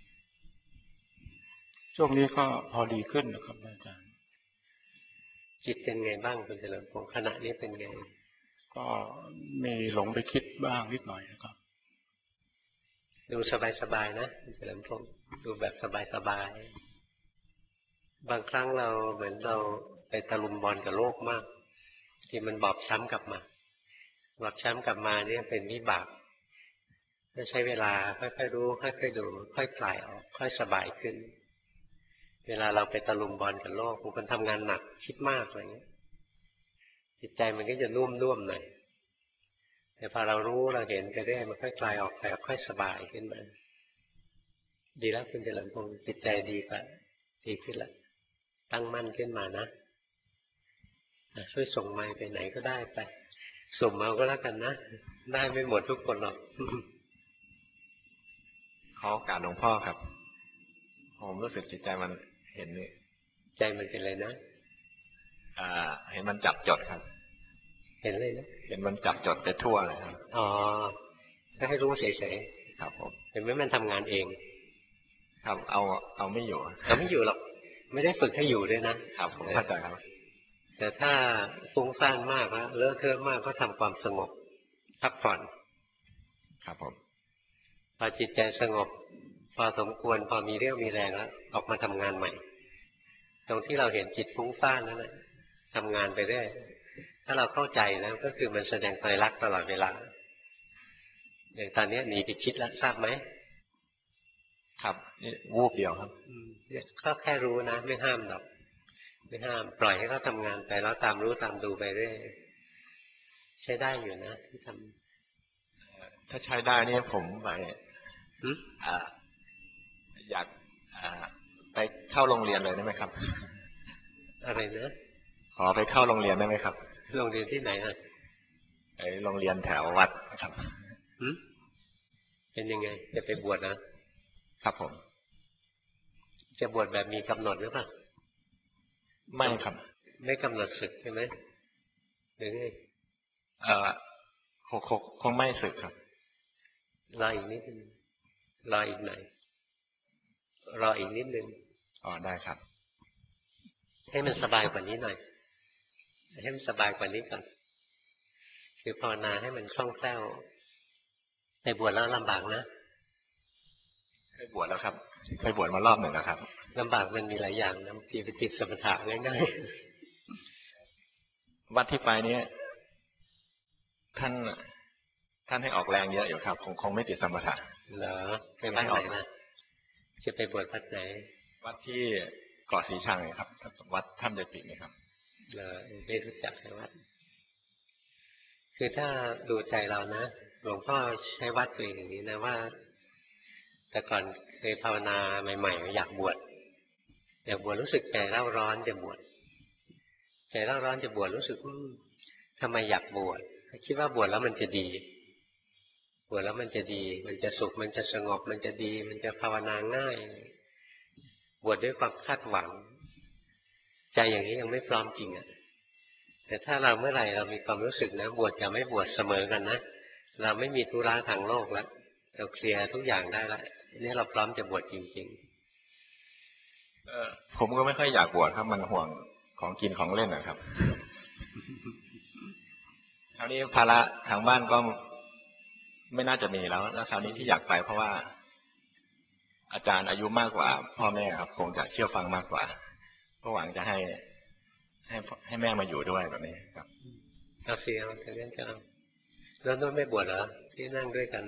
S3: ช่วงนี้ก็พอดีขึ้นนะครับอาจารย์
S1: จิตเป็นไงบ้างคุณเฉลิมพงษ์ขณะนี้เป็นไง
S3: ก็มีหลงไปคิดบ้างนิดหน่อยนะครับ
S1: ดูสบายๆนะคุณเฉลิมพงษ์ดูแบบสบายๆบางครั้งเราเหมือนเราไปตะลุมบอลกับโลกมากที่มันบอบช้ำกลับมาบอบช้ำกลับมาเนี่ยเป็นวิบากถ้าใช้เวลาค่อยๆรู้ค่อยๆดูค่อยคลายออกค่อยสบายขึ้นเวลาเราไปตะลุมบอลกับโลกบางคนทำงานหนักคิดมากอะไรเงี้ยจิตใจมันก็จะนุ่มๆหน่อยแต่พอเรารู้เราเห็นไปได้มันค่อยคลายออกไปค่อยสบายขึ้นมาดีแล้วคุณเฉลิมพงษ์จิตใจดีกว่าดีขึ้นแล้วตั้งมั่นขึ้นมานะช่วยส่งไมค์ไปไหนก็ได้ไปส่งมาก็แล้วกันนะได้ไม่หมดทุกคนหรอก
S4: ขอโอกาสหลวงพ่อครับผมรู้สึกจิตใจมันเห็นนี่
S1: ใจมันเป็นอะไรนะ
S4: อ่าเห็นมันจับจดครับ
S1: เห็นเลยนะ
S4: เห็นมันจับจดไปทั่วเลยครับ
S1: อ๋อก็ให้รู้เฉย
S4: ๆครับผม
S1: เห็นไหมมันทำงานเอง
S4: ครับเอาเอาไม่อยู่
S1: เอาไม่อยู่หรอกไม่ได้ฝึกให้อยู่ด้วยนะครับ
S4: ผมเข้าใจครับ
S1: แต่ถ้าฟุ้งซ่านมากแล้วเลอะเทอะมากก็ทำความสงบพักผ่อน
S4: ครับผม
S1: พอจิตใจสงบพอสมควรพอมีเรี่ยวมีแรงแล้วออกมาทำงานใหม่ตรงที่เราเห็นจิตฟุ้งซ่านนั่นแหละทำงานไปได้ถ้าเราเข้าใจแล้วก็คือมันแสดงไตรลักษณ์ตลอดเวลาอย่างตอนนี้หนีไปคิดแล้วทราบไหม
S4: ครับนี่วูบเดียวครับ
S1: ก็แค่รู้นะไม่ห้ามหรอกไม่ห้ามปล่อยให้เขาทำงานไปแล้วตามรู้ตามดูไปเรื่อยใช้ได้อยู่นะที่ท
S4: ำถ้าใช้ได้นี่ผมไปอ่าอยากอ่าไปเข้าโรงเรียนเลยได้ไหมครับ
S1: อะไรนะ
S4: ขอไปเข้าโรงเรียนได้ไหมครับ
S1: โรงเรียนที่ไหนอ่ะ
S4: ไอโรงเรียนแถววัดครับ
S1: เป็นยังไงจะไปบวชนะครับ
S4: ผม
S1: จะบวชแบบมีกำหนดหรือเปล่า
S4: ไม่ครับ
S1: ไม่กำหนดศึกใช่ไหมหรือไง
S4: เอ่อคงคงคงไม่ศึกครับ
S1: รออีกนิดนึงรออีกหน่อยรออีกนิดนึง
S4: อ๋อได้ครับ
S1: ให้มันสบายกว่านี้หน่อยให้มันสบายกว่านี้ก่อนคือภาวนาให้มันคล่องแคล่วแต่บวชแล้วลำบากนะ
S4: เคยบวชแล้วครับเคยบวชมารอบหนึ่งแล้วครับ
S1: ลำบากมันมีหลายอย่างนะทีไปติดสมถะง่าย
S4: ๆวัดที่ไปนี้ท่านท่านให้ออกแรงเยอะอยู่ครับคงคงไม่ติดสมถะ
S1: เหรอไปวัดไหนนะจะไปบวชวัดไหน
S4: วัดที่เกาะสีชังครับวัดถ้ำเจตินี่ครับ
S1: เหรอไม่รู้จักใช่วัดคือถ้าดูใจเรานะหลวงพ่อใช้วัดตัวเองอย่างนี้นะว่าแต่ก่อนเคยภาวนาใหม่ๆอยากบวชอยากบวชรู้สึกใจเร่าร้อนจะบวชใจร้อนๆจะบวชรู้สึกทำไมอยากบวชคิดว่าบวชแล้วมันจะดีบวชแล้วมันจะดีมันจะสุขมันจะสงบมันจะดีมันจะภาวนาง่ายบวชด้วยความคาดหวังใจอย่างนี้ยังไม่พร้อมจริงอ่ะแต่ถ้าเราเมื่อไหร่เรามีความรู้สึกนะบวชกับไม่บวชเสมอกันนะเราไม่มีธุระทางโลกแล้วเราเคลียร์ทุกอย่างได้แล้วนี่เราพร้อมจะบวชจริงๆ
S4: เออผมก็ไม่ค่อยอยากบวชครับมันห่วงของกินของเล่นนะครับคราวนี้ภาระทางบ้านก็ไม่น่าจะมีแล้วแล้วคราวนี้ที่อยากไปเพราะว่าอาจารย์อายุมากกว่าพ่อแม่ครับคงจะเชื่อฟังมากกว่าก็หวังจะให้ให้ให้แม่มาอยู่ด้วยแบบนี้ครับ
S1: เอาเสียเอาแต่เล่นจะเอาแล้วโน้นไม่บวชเหรอที่นั่งด้วยกัน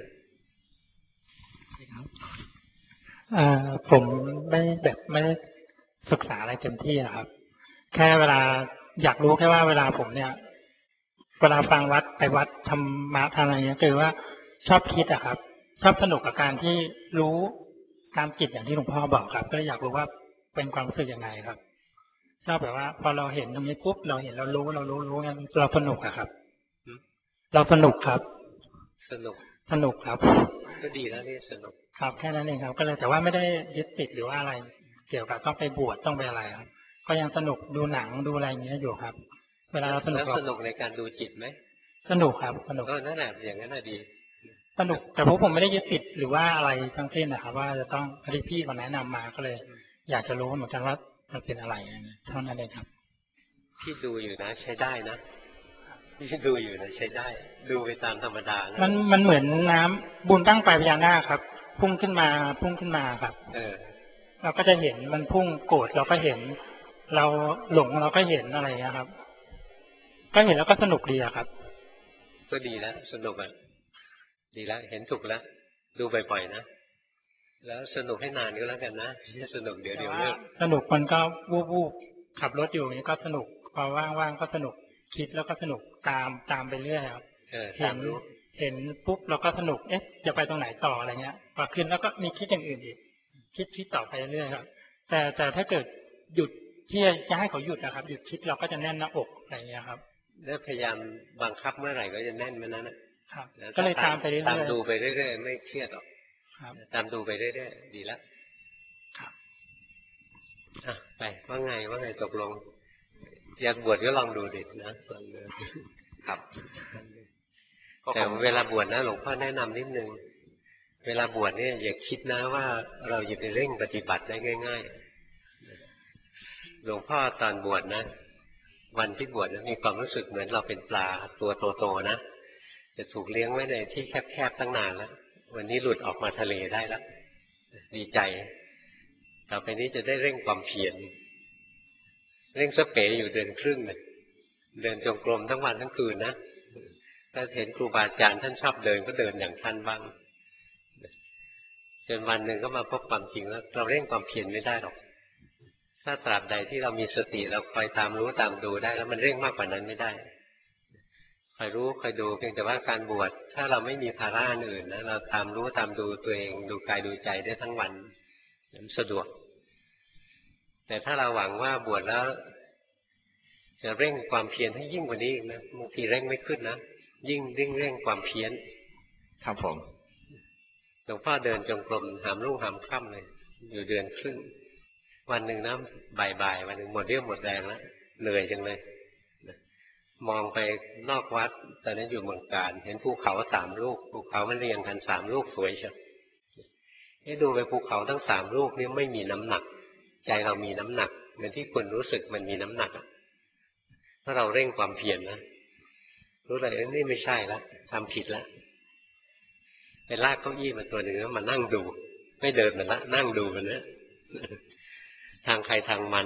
S5: ครับอ่าผมไม่แบบไม่ได้ศึกษาอะไรเต็มที่นะครับแค่เวลาอยากรู้แค่ว่าเวลาผมเนี่ยเวลาฟังวัดไปวัดธรรมะทางอะไรเงี้ยคือว่าชอบคิดอะครับชอบสนุกกับการที่รู้ตามจิตอย่างที่หลวงพ่อบอกครับก็เลยอยากรู้ว่าเป็นความรู้สึกยังไงครับชอบแบบว่าพอเราเห็นตรงนี้ปุ๊บเราเห็นเรารู้เรารู้รู้งั้นเราสนุกอะครับเราสนุกครับ
S1: สนุก
S5: สนุกครับ
S1: ก็ดีแล้วนี่สนุก
S5: ครับแค่นั้นเองครับก็เลยแต่ว่าไม่ได้ยึดติดหรือว่าอะไรเกี่ยวกับต้องไปบวชต้องไปอะไรครับก็ยังสนุกดูหนังดูอะไรอย่างเงี้ยอยู่ครับเวลาเราสนุก
S1: แล้วสนุกในการดูจิตไหม
S5: สนุกครับสนุก
S1: ก็นั่นแหละอย่างนั้นน่ะดี
S5: สนุกแต่พวกผมไม่ได้ยึดติดหรือว่าอะไรทั้งสิ้นนะครับว่าจะต้องพอดีพี่เขาแนะนำมาก็เลยอยากจะรู้เหมือนกันว่ามันเป็นอะไรเท่านั้นเองครับ
S1: ที่ดูอยู่นะใช้ได้นะที่ดูอยู่นะใช้ได้ดูไปตามธรรมดานะ
S5: มันมันเหมือนน้ำบุญตั้งไปพญานาคครับพุ่งขึ้นมาพุ่งขึ้นมาครับ
S1: เออ
S5: เราก็จะเห็นมันพุ่งโกรธเราก็เห็นเราหลงเราก็เห็นอะไรนะครับก็เห็นแล้วก็สนุกดีครับ
S1: ก็ดีแล้วสนุกอ่ะดีแล้วเห็นถูกแล้วดูบ่อยๆนะแล้วสนุกให้นานก็แล้วกันนะสนุกเดี๋ยวเดี๋ยวเลิก
S5: สนุกมันก็วูบวูบขับรถอยู่นี่ก็สนุกพอว่างๆก็สนุกคิดแล้วก็สนุกตามตามไปเรื่อยครับ
S1: เห็น
S5: เห็นปุ๊บเราก็สนุกเอ๊ะจะไปตรงไหนต่ออะไรเงี้ยพอขึ้นแล้วก็มีคิดอย่างอื่นอีกคิดคิดต่อไปเรื่อยครับแต่แต่ถ้าเกิดหยุดที่จะให้เขาหยุดนะครับหยุดคิดเราก็จะแน่นหน้าอกอะไรเงี้ยครับ
S1: แล้วพยายามบังคับเมื่อไหร่ก็จะแน่นเมื่อนั้น
S5: ครับก็เลยตามไปเรื่อยๆ
S1: ตามดูไปเรื่อยๆไม่เครียดหรอกตามดูไปเรื่อยๆดีแล้ว
S5: ครับ
S1: อ่ะไปว่าไงว่าไงตกลงอยากบวชก็ลองดูดินะลองดู
S4: ครับ
S1: แต่เวลาบวชนะหลวงพ่อแนะนำนิดนึงเวลาบวชเนี่ยอย่าคิดนะว่าเราจะไปเร่งปฏิบัติได้ง่ายๆหลวงพ่อตอนบวชนะวันที่บวชนะมีความรู้สึกเหมือนเราเป็นปลาตัวโตๆนะจะถูกเลี้ยงไว้ในที่แคบๆตั้งนานแล้ววันนี้หลุดออกมาทะเลได้แล้วดีใจต่อไปนี้จะได้เร่งความเพียรเร่งสเป๋อยู่เดือนครึ่งเลยเดินจงกรมทั้งวันทั้งคืนนะถ้าเห็นครูบาอาจารย์ท่านชอบเดินก็เดินอย่างท่านบ้างจนวันหนึ่งก็มาพบความจริงแล้วเราเร่งความเพียรไม่ได้หรอกถ้าตราบใดที่เรามีสติเราคอยตามรู้ตามดูได้แล้วมันเร่งมากกว่านั้นไม่ได้คอยรู้คอยดูเพียงแต่ว่าการบวชถ้าเราไม่มีภาระอื่นนะเราตามรู้ตามดูตัวเองดูกายดูใจได้ทั้งวันนั้นสะดวกแต่ถ้าเราหวังว่าบวชแล้วจะเร่งความเพียรให้ยิ่งกว่านี้อีกนะบางทีเร่งไม่ขึ้นนะยิ่งยิ่งเร่งความเพียร
S4: ครับผม
S1: หลวงพ่อเดินจงกรมหามรุ่งหามค่ำเลยอยู่เดือนครึ่งวันหนึ่งนะบ่ายๆวันหนึ่งหมดเรี่ยวหมดแรงแล้วเหนื่อยจังเลยมองไปนอกวัดตอนนี้อยู่เมืองการเห็นภูเขาสามลูกภูเขามันเรียงกันสามลูกสวยเชียวให้ดูไปภูเขาทั้งสามลูกนี้ไม่มีน้ำหนักใจเรามีน้ำหนักเหมือนที่คุณรู้สึกมันมีน้ำหนักถ้าเราเร่งความเพียรนะรู้เลยเอ้ยนี่ไม่ใช่แล้วทำผิดแล้วไปลากเก้าอี้มาตัวหนึ่งแล้วมานั่งดูไม่เดินมันละนั่งดูมันนะทางใครทางมัน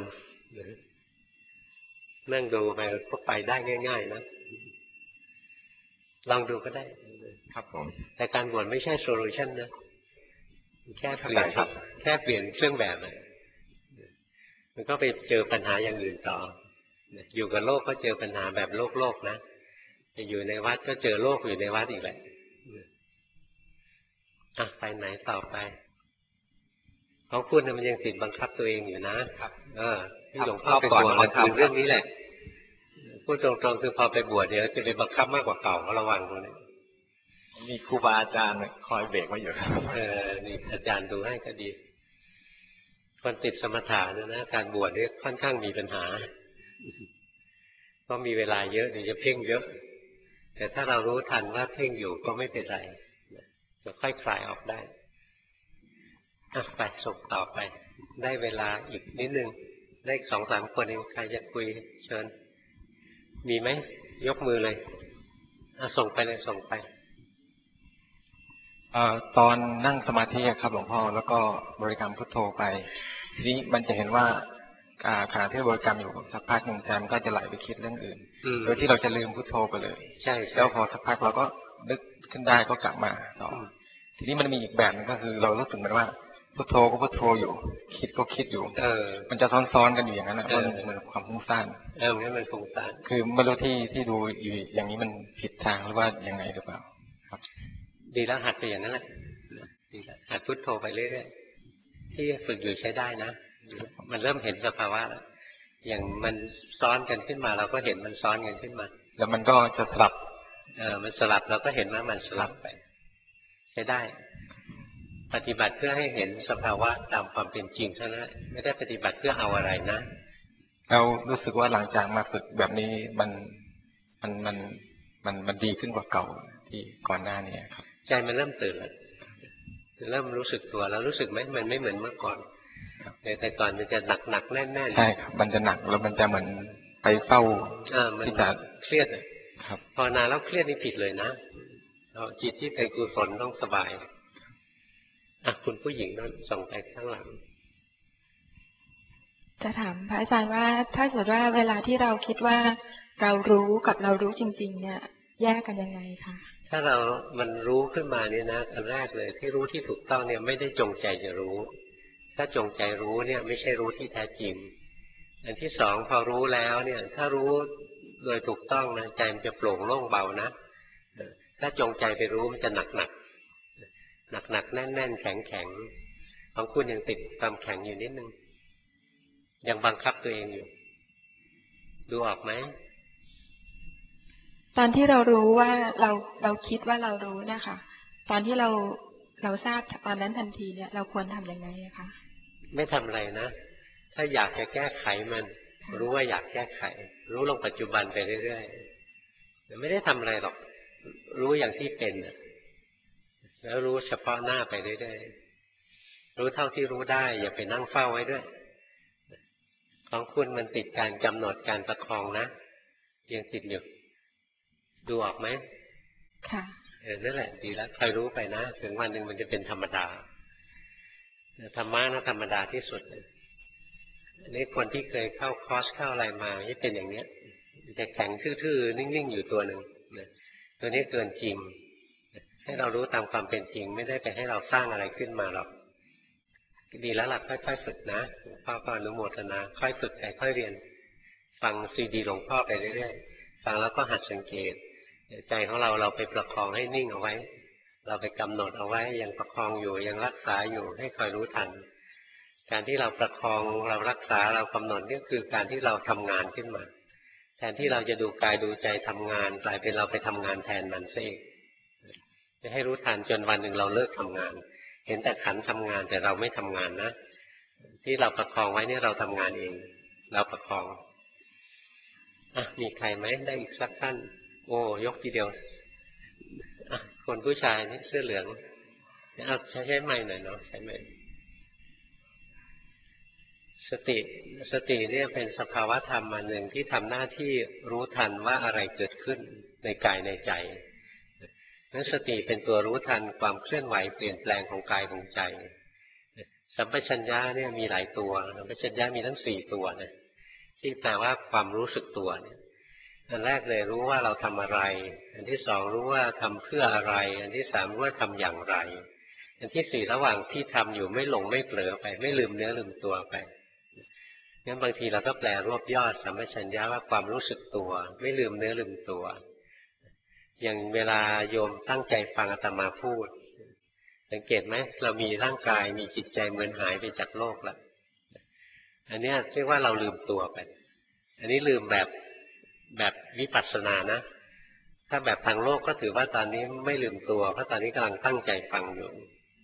S1: นั่งดูไปก็ไปได้ง่ายๆนะลองดูก็ได้
S4: ครับผม
S1: แต่การบวชไม่ใช่โซลูชันนะแค่เปลี่ยนครับแค่เปลี่ยนเครื่องแบบเลยมันก็ไปเจอปัญหาอย่างอื่นต่ออยู่กับโลกก็เจอปัญหาแบบโลกโลกนะจะอยู่ในวัดก็เจอโลกอยู่ในวัดอีกแหละอ่ะไปไหนต่อไปเขาพูดนะมันยังติดบังคับตัวเองอยู่นะครับเออที่หลวงพ่อเป็นห่วงคือเรื่องนี้แหละพูดตรงๆคือพอไปบวชเดี๋ยวจะไปบังคับมากกว่าเก่าก็ระวังตรงนี้
S4: มีครูบาอาจารย์คอยเบรกไว้อยู่
S1: เออนี่อาจารย์ดูให้ก็ดีคนติดสมถะเนี่ยนะการบวชนี่ค่อนข้างมีปัญหาเพราะมีเวลาเยอะเดี๋ยวจะเพ่งเยอะแต่ถ้าเรารู้ทันว่าเพ่งอยู่ก็ไม่เป็นไรจะค่อยคลายออกได้ไปส่งต่อไปได้เวลาอีกนิดนึงได้สองสามคนเองใครจะคุยเชิญมีไหมยกมือเลยส่งไปเลยส่งไป
S6: เอ่อตอนนั่งสมาธิครับหลวงพ่อแล้วก็บริกรรมพุทโธไปทีนี้มันจะเห็นว่าขณะที่บริกรรมอยู่สักพักหนึ่งใจมันก็จะไหลไปคิดเรื่องอื่นโดยที่เราจะลืมพุทโธไปเลย
S1: ใช่
S6: แล้วพอสักพักเราก็นึกขึ้นได้ก็กลับมาต่อทีนี้มันมีอีกแบบนึงก็คือเรารู้สึกเหมือนว่าพุทโธก็พุทโธอยู่คิดก็คิดอยู่เออมันจะซ้อนๆกันอยู่อย่างนั้นนะมันเหมือนความฟุ้งซ่าน
S1: เอองั้นมันฟุ้งซ่าน
S6: คือไม่รู้ที่ที่ดูอยู่อย่างนี้มันผิดทางหรือว่ายังไงหรือเปล่าครับ
S1: ดีแล้วหัดไปอย่างนั้นแหละดีแล้วหัดพุทโธไปเรื่อยๆที่ฝึกอยู่ใช้ได้นะมันเริ่มเห็นสภาวะแล้วอย่างมันซ้อนกันขึ้นมาเราก็เห็นมันซ้อนกันขึ้นมา
S6: แล้วมันก็จะสลับ
S1: เออมันสลับเราก็เห็นว่ามันสลับไปใช้ได้ปฏิบัติเพื่อให้เห็นสภาวะตามความเป็นจริงเท่านั้นไม่ได้ปฏิบัติเพื่อเอาอะไรนะ
S6: เรารู้สึกว่าหลังจากมาฝึกแบบนี้มันมันมันมันมันดีขึ้นกว่าเก่าที่ก่อนหน้านี้ครับ
S1: ใจมันเริ่มตื่นแล้วเริ่มรู้สึกตัวแล้วรู้สึกไหมมันไม่เหมือนเมื่อก่อนแต่ก่อนมันจะหนักหนักแน่นแน่น
S6: ใช่ครับมันจะหนักแล้วมันจะเหมือนไปเฝ้า
S1: ที่จะเครียดครับพอนานแล้วเครียดนี่ผิดเลยนะเราจิตที่เป็นกุศลต้องสบายอ่ะคุณผู้หญิงนั่นส่งไปข้างหลัง
S7: จะถามพระอาจารย์ว่าถ้าสมมติว่าเวลาที่เราคิดว่าเรารู้กับเรารู้จริงๆเนี่ยแยกกันยังไงคะ
S1: ถ้าเรามันรู้ขึ้นมาเนี่ยนะอันแรกเลยที่รู้ที่ถูกต้องเนี่ยไม่ได้จงใจจะรู้ถ้าจงใจรู้เนี่ยไม่ใช่รู้ที่แท้จริงอันที่สองพอรู้แล้วเนี่ยถ้ารู้โดยถูกต้องนะใจมันจะโปร่งโล่งเบานะถ้าจงใจไปรู้มันจะหนักหนักหนักหนักแน่นแน่นแข็งแข็งของคุณยังติดความแข็งอยู่นิดนึงยังบังคับตัวเองอยู่ดูออกไหม
S7: ตอนที่เรารู้ว่าเราเราคิดว่าเรารู้นะคะตอนที่เราเราทราบตอนนั้นทันทีเนี่ยเราควรทำยังไงคะ
S1: ไม่ทำอะไรนะถ้าอยากจะแก้ไขมันรู้ว่าอยากแก้ไขรู้ลงปัจจุบันไปเรื่อยๆไม่ได้ทำอะไรหรอกรู้อย่างที่เป็นแล้วรู้เฉพาะหน้าไปเรื่อยๆรู้เท่าที่รู้ได้อย่าไปนั่งเฝ้าไว้ด้วยของคุณมันติดการกำหนดการประคองนะยังติดอยู่ดูออกไหม
S7: ค่ะ
S1: เออนั่นแหละดีแล้วคอยรู้ไปนะถึงวันหนึ่งมันจะเป็นธรรมดาธรรมะนะธรรมดาที่สุดอันนี้คนที่เคยเข้าคอร์สเข้าอะไรมาที่เป็นอย่างเนี้ยจะแข็งทื่อๆนิ่งๆอยู่ตัวหนึ่งตัวนี้เกินจริงให้เรารู้ตามความเป็นจริงไม่ได้ไปให้เราสร้างอะไรขึ้นมาหรอกดีแล้วล่ะค่อยๆฝึกนะพ่อก็อนุโมทนาค่อยฝึกไปค่อยเรียนฟังซีดีหลวงพ่อไปเรื่อยๆฟังแล้วก็หัดสังเกตใจของเราเราไปประคองให้นิ่งเอาไว้เราไปกำหนดเอาไว้ยังประคองอยู่ยังรักษาอยู่ให้คอยรู้ทันการที่เราประคองเรารักษาเรากำหนดนี่คือการที่เราทำงานขึ้นมาแทนที่เราจะดูกายดูใจทำงานกลายเป็นเราไปทำงานแทนมันซะเองจะให้รู้ทันจนวันหนึ่งเราเลิกทำงานเห็นแต่ขันทำงานแต่เราไม่ทำงานนะที่เราประคองไว้นี่เราทำงานเองเราประคองอ่ะมีใครไหมได้อีกสักท่านโอ้ยกทีเดียวอ่ะคนผู้ชายนี่เสื้อเหลืองเอาใช้ใช้ไม้หน่อยเนาะใช้ไม้สติสติเนี่ยเป็นสภาวะธรรมอันหนึ่งที่ทำหน้าที่รู้ทันว่าอะไรเกิดขึ้นในกายในใจนั้นสติเป็นตัวรู้ทันความเคลื่อนไหวเปลี่ยนแปลงของกายของใจสัมปชัญญะเนี่ยมีหลายตัวสัมปชัญญะมีทั้งสี่ตัวนะที่แปลว่าความรู้สึกตัวเนี่ยอันแรกเลยรู้ว่าเราทำอะไรอันที่สองรู้ว่าทำเพื่ออะไรอันที่สามรู้ว่าทำอย่างไรอันที่สี่ระหว่างที่ทำอยู่ไม่หลงไม่เผลอไปไม่ลืมเนื้อลืมตัวไปงั้นบางทีเราก็แปลรวบยอดสัมปชัญญะว่าความรู้สึกตัวไม่ลืมเนื้อลืมตัวอย่างเวลาโยมตั้งใจฟังอาตมาพูดสังเกตไหมเรามีร่างกายมีจิตใจเหมือนหายไปจากโลกแล้วอันนี้เรียกว่าเราลืมตัวไปอันนี้ลืมแบบแบบวิปัสสนานะถ้าแบบทางโลกก็ถือว่าตอนนี้ไม่ลืมตัวเพราะตอนนี้กำลังตั้งใจฟังอยู่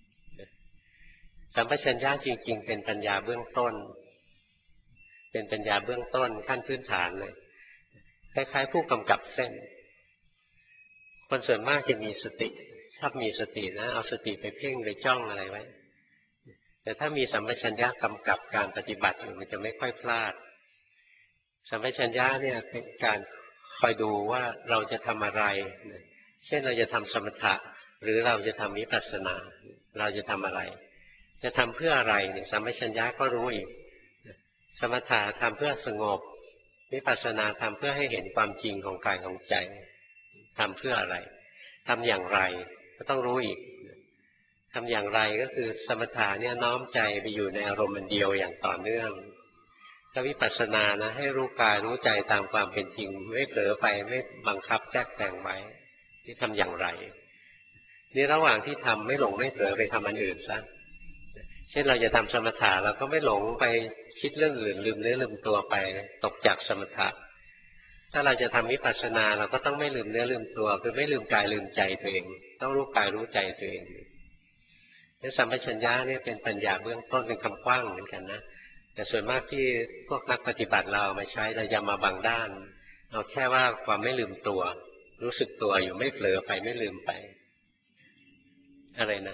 S1: สัมปชัญญะจริงๆเป็นปัญญาเบื้องต้นเป็นปัญญาเบื้องต้นขั้นพื้นฐานเลยคล้ายๆผู้กำกับเส้นคนส่วนมากจะมีสติชอบมีสตินะเอาสติไปเพ่งไปจ้องอะไรไว้แต่ถ้ามีสัมปชัญญะกำกับการปฏิบัติอยู่มันจะไม่ค่อยพลาดสัมปชัญญะเนี่ยเป็นการคอยดูว่าเราจะทำอะไรเช่นเราจะทำสมถะหรือเราจะทำวิปัสสนาเราจะทำอะไรจะทำเพื่ออะไรเนี่ยสัมปชัญญะก็รู้อีกสมถะทำเพื่อสงบวิปัสสนาทำเพื่อให้เห็นความจริงของกายของใจทำเพื่ออะไรทำอย่างไรก็ต้องรู้อีกทำอย่างไรก็คือสมถะเนี่ยน้อมใจไปอยู่ในอารมณ์เดียวอย่างต่อเนื่องถ้าวิปัสสนานะให้รู้กายรู้ใจตามความเป็นจริงไม่เผลอไปไม่บังคับแทรกแต่งไว้ที่ทำอย่างไรนี่ระหว่างที่ทำไม่หลงไม่เผลอไปทำอันอื่นซะเช่นเราจะทำสมถะเราก็ไม่หลงไปคิดเรื่องอื่นลืมเนื้อลืมตัวไปตกจากสมถะถ้าเราจะทำวิปัสสนาเราก็ต้องไม่ลืมเนื้อลืมตัวคือไม่ลืมกายลืมใจตัวเองต้องรู้กายรู้ใจตัวเองนี่สัมปชัญญะเนี่ยเป็นปัญญาเบื้องต้นเป็นคำกว้างเหมือนกันนะแต่ส่วนมากที่พวกนักปฏิบัติเรามาใช้เราจะมาบางด้านเอาแค่ว่าความไม่ลืมตัวรู้สึกตัวอยู่ไม่เผลอไปไม่ลืมไปอะไรนะ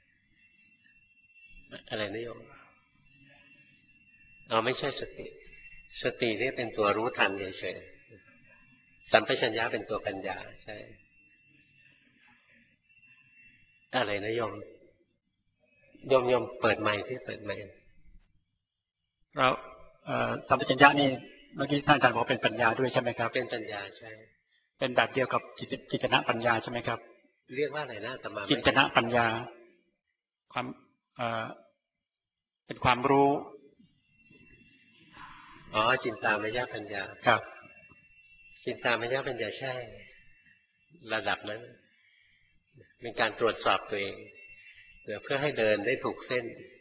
S1: อะไรนะโยมเอาไม่ใช่สติสตินี่เป็นตัวรู้ทันเฉยๆสัมปชัญญะเป็นตัวปัญญาใช่อะไรนะโยมโยมโยมเปิดไมค์ที่เปิดไมค์
S3: เราสัมปชัญญะนี่เมื่อกี้ท่านอาจารย์บอกเป็นปัญญาด้วยใช่ไหมครับ
S1: เป็นปัญญาใช่
S3: เป็นแบบเดียวกับจิตจิตนะปัญญาใช่ไหมครับ
S1: เรียกว่าอะไรนะอาตมา
S3: จิตนะปัญญาความเอ่อเป็นความรู้
S1: อ๋อจินตามยปัญญา
S3: ครับ
S1: จินตามยปัญญาใช่ระดับนั้นเป็นการตรวจสอบตัวเองเพื่อให้เดินได้ถูกเส้น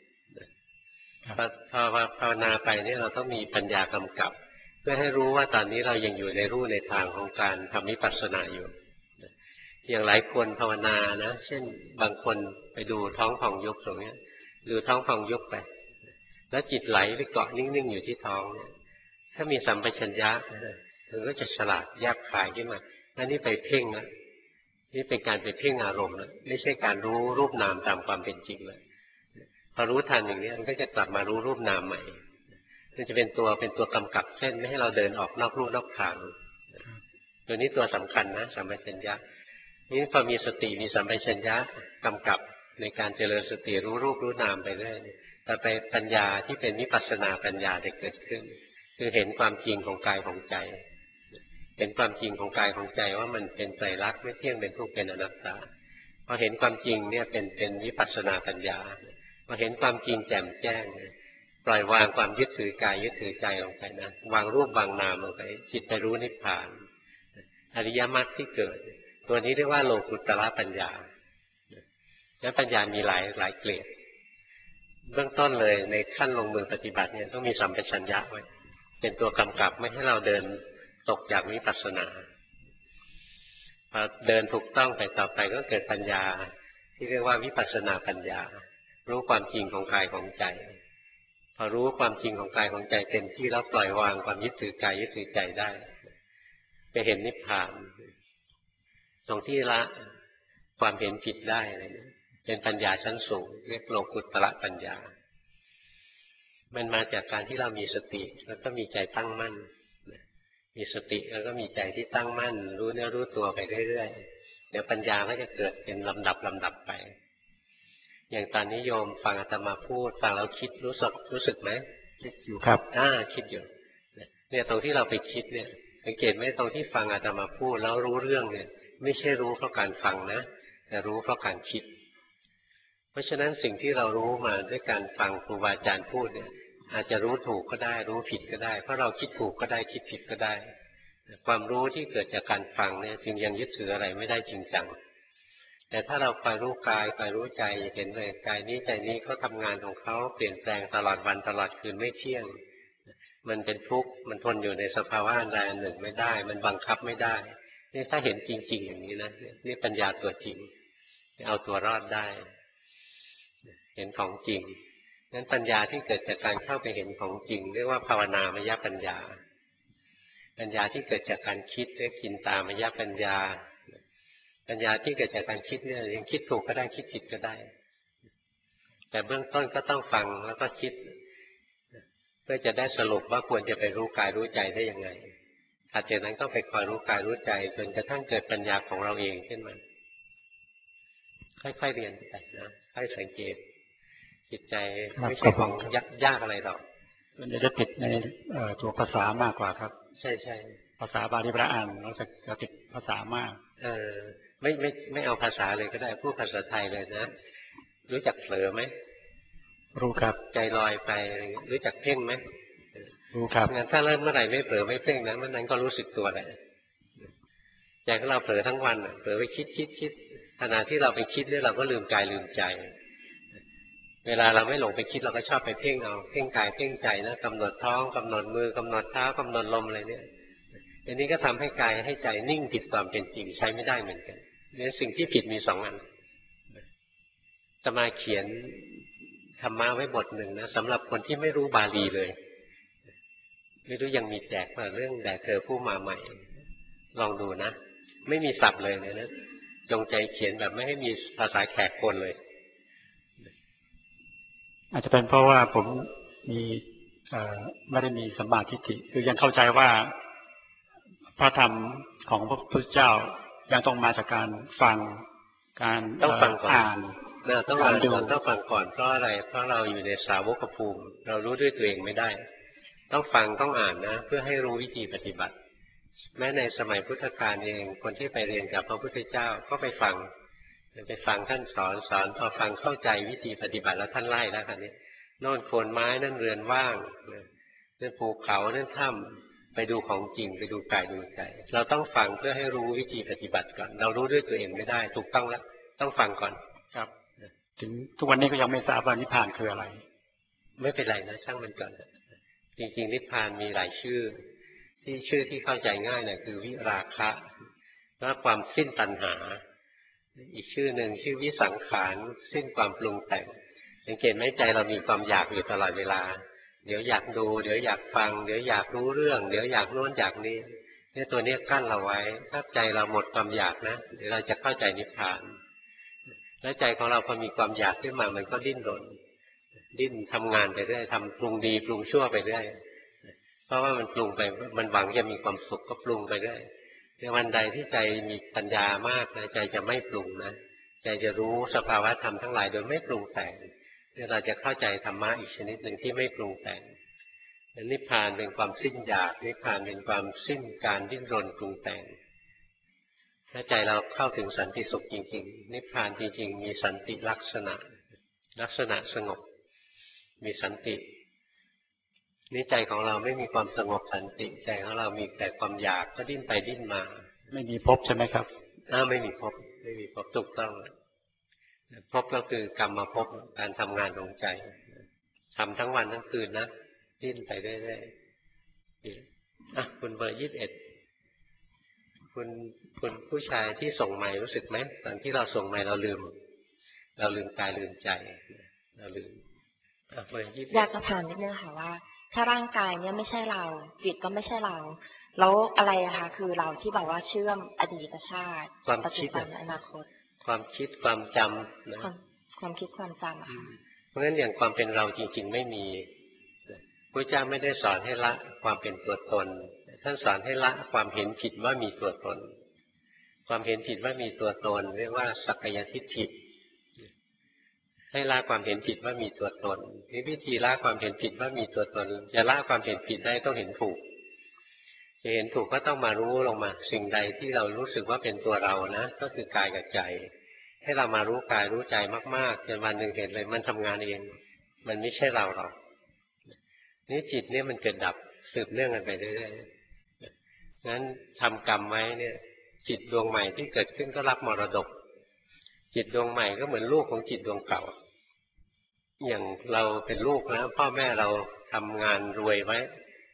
S1: พอภาวนาไปนี่เราต้องมีปัญญากำกับเพื่อให้รู้ว่าตอนนี้เรายังอยู่ในรูในทางของการทำวิปัสสนาอยู่อย่างหลายคนภาวนานะเช่นบางคนไปดูท้องผ่องยุบตรงนี้ดูท้องผ่องยุบไปแล้วจิตไหลไปเกาะนิ่งๆอยู่ที่ท้องเนี่ยถ้ามีสัมปชัญญะเธอก็จะฉลาดแยบคายขึ้นมาอันนี้ไปเพ่งนะนี่เป็นการไปเพ่งอารมณ์นะไม่ใช่การรู้รูปนามตามความเป็นจริงเลยพอรู้ทันอย่างนี้มันก็จะกลับมารู้รูปนามใหม่มันจะเป็นตัวเป็นตัวกำกับเส้นไม่ให้เราเดินออกนอกรูนอกทางตัวนี้ตัวสำคัญนะสัมปชัญญะนี่พอมีสติมีสัมปชัญญะกำกับในการเจริญสติรู้รูปรู้นามไปเรื่อยแต่ไปปัญญาที่เป็นวิปัสสนาปัญญาได้เกิดขึ้นคือเห็นความจริงของกายของใจเห็นความจริงของกายของใจว่ามันเป็นไตรลักษณ์ไม่เที่ยงเป็นทุกข์เป็นอนัตตาพอเห็นความจริงเนี่ยเป็นเป็นวิปัสสนาปัญญาพอเห็นความจริงแจ่มแจ้งปล่อยวางความยึดถือกายยึดถือใจลงไปนะวางรูปวางนามลงไปจิตไปรู้นิพพานอริยมรรคที่เกิดตัวนี้เรียกว่าโลกุตตรปัญญาและปัญญามีหลายหลายเกรดเบื้องต้นเลยในขั้นลงมือปฏิบัติเนี่ยต้องมีสัมปชัญญะไว้เป็นตัวกำกับไม่ให้เราเดินตกจากวิปัสสนาพอเดินถูกต้องไปต่อไปก็เกิดปัญญาที่เรียกว่าวิปัสสนาปัญญารู้ความจริงของกายของใจพอรู้ความจริงของกายของใจเต็มที่แล้วปล่อยวางความยึดถือกายยึดถือใจได้ไปเห็นนิพพานตรงที่ละความเห็นผิดได้อะไรนะเป็นปัญญาชั้นสูงเรียกโลกุตตรปัญญามันมาจากการที่เรามีสติแล้วก็มีใจตั้งมั่นมีสติแล้วก็มีใจที่ตั้งมั่นรู้เนื้อรู้ตัวไปเรื่อยๆเดี๋ยวปัญญาก็จะเกิดเป็นลำดับลำดับไปอย่างตอนนี้โยมฟังอาตมาพูดฟังแล้วคิดรู้สึกรู้สึกไหม
S3: คิดอยู่ครับ
S1: อ่าคิดอยู่เนี่ยตรงที่เราไปคิดเนี่ยสังเกตไหมตรงที่ฟังอาตมาพูดแล้วรู้เรื่องเนี่ยไม่ใช่รู้เพราะการฟังนะแต่รู้เพราะการคิดเพราะฉะนั้นสิ่งที่เรารู้มาด้วยการฟังครูบาอาจารย์พูดเนี่ยอาจจะรู้ถูกก็ได้รู้ผิดก็ได้เพราะเราคิดถูกก็ได้คิดผิดก็ได้ความรู้ที่เกิดจากการฟังเนี่ยจึงยังยึดถืออะไรไม่ได้จริงจังแต่ถ้าเราไปรู้กายไปรู้ใจเห็นเลยกายนี้ใจนี้เขาทำงานของเขาเปลี่ยนแปลงตลอดวันตลอดคืนไม่เที่ยงมันเป็นทุกข์มันทนอยู่ในสภาวะอันใดอันหนึ่งไม่ได้มันบังคับไม่ได้นี่ถ้าเห็นจริงๆอย่างนี้นะนี่ปัญญาตัวจริงเอาตัวรอดได้เห็นของจริงนั้นปัญญาที่เกิดจากการเข้าไปเห็นของจริงเรียกว่าภาวนามยปัญญาปัญญาที่เกิดจากการคิดเรียกจินตามยปัญญาปัญญาที่เกิดจากการคิดเนี่ยยังคิดถูกก็ได้คิดผิดก็ได้แต่เบื้องต้นก็ต้องฟังแล้วก็คิดเพื่อจะได้สรุปว่าควรจะไปรู้กายรู้ใจได้ยังไงถัดจากนั้นก็ไปคอยรู้กายรู้ใจจนกระทั่งเกิดปัญญาของเราเองขึ้นมาค่อยๆเรียนไปนะค่อยสังเกตจิตใจไม่ใช่ของยากยากอะไรหรอก
S3: มันจะติดในตัวภาษามากกว่าครับ
S1: ใช่ใช่
S3: ภาษาบาลีพระอ่านเราจะจะติดภาษามาก
S1: เออไม่ไม่ไม่เอาภาษาเลยก็ได้พูดภาษาไทยเลยนะรู้จักเผลอไหม
S3: รู้ครับ
S1: ใจลอยไปรู้จักเพ่งไหม
S3: รู้ครับ
S1: งั้นถ้าเริ่มเมื่อไหร่ไม่เผลอไม่เพ่งนะเมื่อนั้นก็รู้สึกตัวแหละใจของเราเผลอทั้งวันเผลอไปคิดคิดคิดขณะที่เราไปคิดเนี่ยเราก็ลืมกายลืมใจเวลาเราไม่หลงไปคิดเราก็ชอบไปเพ่งเอาเพ่งกายเพ่งใจนะกำหนดท้องกำหนดมือกำหนดเท้ากำหนดลมอะไรเนี่ยอันนี้ก็ทำให้กายให้ใจนิ่งผิดความเป็นจริงใช้ไม่ได้เหมือนกันเนี่ยสิ่งที่ผิดมีสองอันจะมาเขียนธรรมะไว้บทหนึ่งนะสำหรับคนที่ไม่รู้บาลีเลยไม่รู้ยังมีแจกเรื่องแด่เธอผู้มาใหม่ลองดูนะไม่มีศัพท์เลยเนี่ยนะจงใจเขียนแบบไม่ให้มีภาษาแขกคนเลย
S3: อาจจะเป็นเพราะว่าผมมีไม่ได้มีสัมมาทิฏฐิคือยังเข้าใจว่าพระธรรมของพระพุทธเจ้ายังต้องมาจากการฟังการ
S1: ต้องฟังก่อน
S3: อ่าน
S1: ต้องอ่านก่อนต้องฟังก่อนเพราะอะไรเพราะเราอยู่ในสาวกภูมิเรารู้ด้วยตัวเองไม่ได้ต้องฟังต้องอ่านนะเพื่อให้รู้วิธีปฏิบัติแม้ในสมัยพุทธกาลเองคนที่ไปเรียนกับพระพุทธเจ้าก็ไปฟังไปฟังท่านสอนสอนพอฟังเข้าใจวิธีปฏิบัติแล้วท่านไล่แล้วครับนี้โน่นโคนไม้นั่นเรือนว่างนั่นภูเขานั่นถ้ำไปดูของจริงไปดูกายดูใจเราต้องฟังเพื่อให้รู้วิธีปฏิบัติก่อนเรารู้ด้วยตัวเองไม่ได้ถูกต้องแล้วต้องฟังก่อน
S3: ครับถึงทุกวันนี้ก็ยังไม่ทราบว่านิพพานคืออะไร
S1: ไม่เป็นไรนะช่างมันก่อนจริงๆนิพพานมีหลายชื่อที่ชื่อที่เข้าใจง่ายเนี่ยคือวิราคะและความสิ้นตัณหาอีกชื่อหนึ่งชื่อวิสังขารสิ้นความปรุงแต่งสังเกตไหมใจเรามีความอยากอยู่ตลอดเวลาเดี๋ยวอยากดูเดี๋ยวอยากฟังเดี๋ยวอยากรู้เรื่องเดี๋ยวอยากโน้นอยากนี้เนี่ยตัวนี้กั้นเราไว้ถ้าใจเราหมดความอยากนะเดี๋ยวเราจะเข้าใจนิพพานและใจของเราพอมีความอยากขึ้นมามันก็ดิ้นรนดิ้นทำงานไปเรื่อยทำปรุงดีปรุงชั่วไปเรื่อยเพราะว่ามันปรุงไปมันหวังจะมีความสุขก็ปรุงไปเรื่อยในวันใดที่ใจมีปัญญามากนะใจจะไม่ปรุงนะใจจะรู้สภาวะธรรมทั้งหลายโดยไม่ปรุงแต่งเนี่ยเราจะเข้าใจธรรมะอีกชนิดหนึ่งที่ไม่ปรุงแต่งนิพพานเป็นความสิ้นอยากนิพพานเป็นความสิ้นการดิ้นรนปรุงแต่งถ้าใจเราเข้าถึงสันติสุขจริงๆนิพพานจริงๆมีสันติลักษณะลักษณะสงบมีสันตินี่ใจของเราไม่มีความสงบสันติใจของเรามีแต่ความอยากก็ดิ้นไปดิ้นมา
S3: ไม่มีภพใช่ไหมครับ
S1: อ้าวไม่มีภพไม่มีภพถูกต้องภพก็คือกรรมภพการทำงานของใจทำทั้งวันทั้งคืนนะดิ้นไปเรื่อยๆอ่ะคุณเบอร์ยี่สิบเอ็ดคุณคุณผู้ชายที่ส่งใหม่รู้สึกไหมตอนที่เราส่งใหม่เราลืมเราลืมกายลืมใจเราลืมอ่ะเบอร์ยี่สิบ
S8: อยากจะถามนิดนึงค่ะว่าถ้าร่างกายเนี่ยไม่ใช่เราจิตก็ไม่ใช่เราแล้วอะไรอะคะคือเราที่บอกว่าเชื่อมอดีตชาติปัจจุบันอนาคต
S1: ความคิดความจำนะ
S8: ความคิดความจำอะค่ะ
S1: เพราะฉะนั้นอย่างความเป็นเราจริงๆไม่มีพระเจ้าไม่ได้สอนให้ละความเป็นตัวตนท่านสอนให้ละความเห็นผิดว่ามีตัวตนความเห็นผิดว่ามีตัวตนเรียกว่าสักกายทิฏฐิให้ละความเห็นผิดว่ามีตัวตนวิธีละความเห็นผิดว่ามีตัวตนจะละความเห็นผิดได้ต้องเห็นถูกจะเห็นถูกก็ต้องมารู้ลงมาสิ่งใดที่เรารู้สึกว่าเป็นตัวเรานะก็คือกายกับใจให้เรามารู้กายรู้ใจมากๆจนวันหนึ่งเห็นเลยมันทำงานเองมันไม่ใช่เราหรอกนี่จิตเนี่ยมันเกิดดับสืบเนื่องกันไปเรื่อยๆงั้นทำกรรมไว้เนี่ยจิตดวงใหม่ที่เกิดขึ้นก็รับมรดกจิตดวงใหม่ก็เหมือนลูกของจิตดวงเก่าอย่างเราเป็นลูกนะพ่อแม่เราทำงานรวยไว้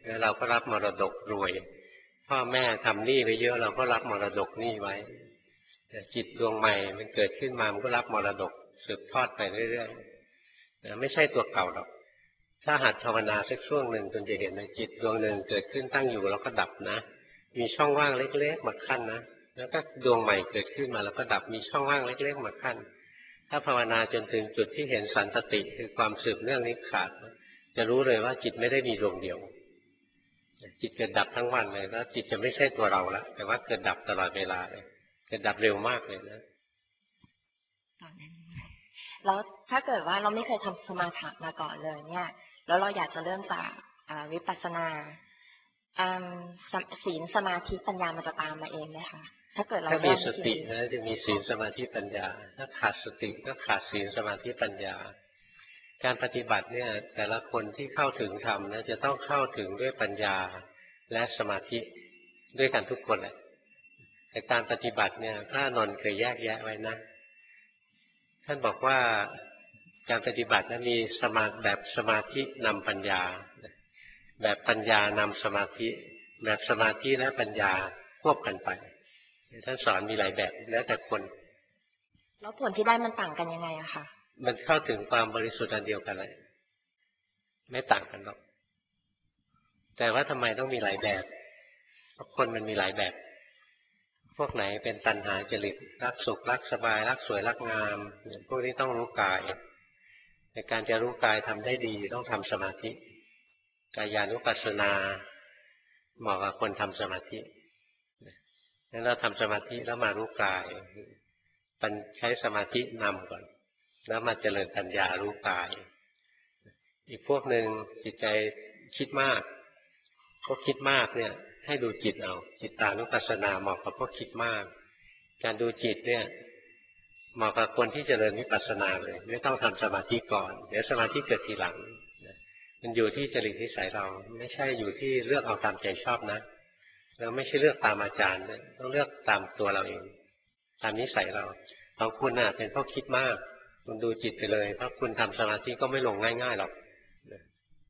S1: แล้วเราก็รับมรดกรวยพ่อแม่ทำหนี้ไปเยอะเราก็รับมรดกหนี้ไว้จิตดวงใหม่มันเกิดขึ้นมามันก็รับมรดกสืบทอดไปเรื่อยๆไม่ใช่ตัวเก่าหรอกถ้าหัดภาวนาสักช่วงหนึ่งคุณจะเห็นในจิตดวงหนึ่งเกิดขึ้นตั้งอยู่แล้วก็ดับนะมีช่องว่างเล็กๆมาขั้นนะแล้วก็ดวงใหม่เกิดขึ้นมาแล้วก็ดับมีช่องว่างเล็กๆมาขั้นถ้าภาวนาจนถึงจุดที่เห็นสันตติคือความสืบเนื่องนี้ขาดจะรู้เลยว่าจิตไม่ได้มีดวงเดียวจิตเกิดดับทั้งวันเลยแล้วจิตจะไม่ใช่ตัวเราละแต่ว่าเกิดดับตลอดเวลาเลยเกิดดับเร็วมากเลยนะ
S8: แล้วถ้าเกิดว่าเราไม่เคยทำสมาธิมาก่อนเลยเนี่ยแล้วเราอยากจะเริ่มจากวิปัสสนาศีลสมาธิปัญญามันจะตามมาเองไหมคะถ้าเกิดเราถ้า
S1: มีสตินะจะมีศีลสมาธิปัญญาถ้าขาดสติก็ขาดศีลสมาธิปัญญาการปฏิบัติเนี่ยแต่ละคนที่เข้าถึงธรรมนะจะต้องเข้าถึงด้วยปัญญาและสมาธิด้วยกันทุกคนแหละแต่การปฏิบัติเนี่ยพระนนท์เคยแยกแยะไว้นะท่านบอกว่าการปฏิบัตินั้นมีสมาธิแบบสมาธินำปัญญาแบบปัญญานำสมาธิแบบสมาธิและปัญญาควบกันไปท่านสอนมีหลายแบบแล้วแต่คน
S8: แล้วผลที่ได้มันต่างกันยังไงอะคะ
S1: มันเข้าถึงความบริสุทธิ์อันเดียวกันเลยไม่ต่างกันหรอกแต่ว่าทำไมต้องมีหลายแบบเพราะคนมันมีหลายแบบพวกไหนเป็นตัณหาจริตรักสุขรักสบายรักสวยรักงามพวกนี้ต้องรู้กายแต่การจะรู้กายทำได้ดีต้องทำสมาธิกายานุปัสสนาเหมาะกับคนทำสมาธิงั้นเราทำสมาธิแล้วมารู้กายใช้สมาธินำก่อนแล้วมาเจริญปัญญารู้กายอีกพวกหนึ่งจิตใจคิดมากพวกคิดมากเนี่ยให้ดูจิตเอาจิตตานุปัสสนาเหมาะกับพวกคิดมากการดูจิตเนี่ยเหมาะกับคนที่เจริญวิปัสสนาเลยไม่ต้องทำสมาธิก่อนเดี๋ยวสมาธิเกิดทีหลังมันอยู่ที่จริตนิสัยเราไม่ใช่อยู่ที่เลือกเอาตามใจชอบนะเราไม่ใช่เลือกตามอาจารย์นะต้องเลือกตามตัวเราเองตามนิสัยเราบางคุณน่ะเป็นพวกคิดมากคุณดูจิตไปเลยเพราะคุณทำสมาธิก็ไม่ลงง่ายๆหรอก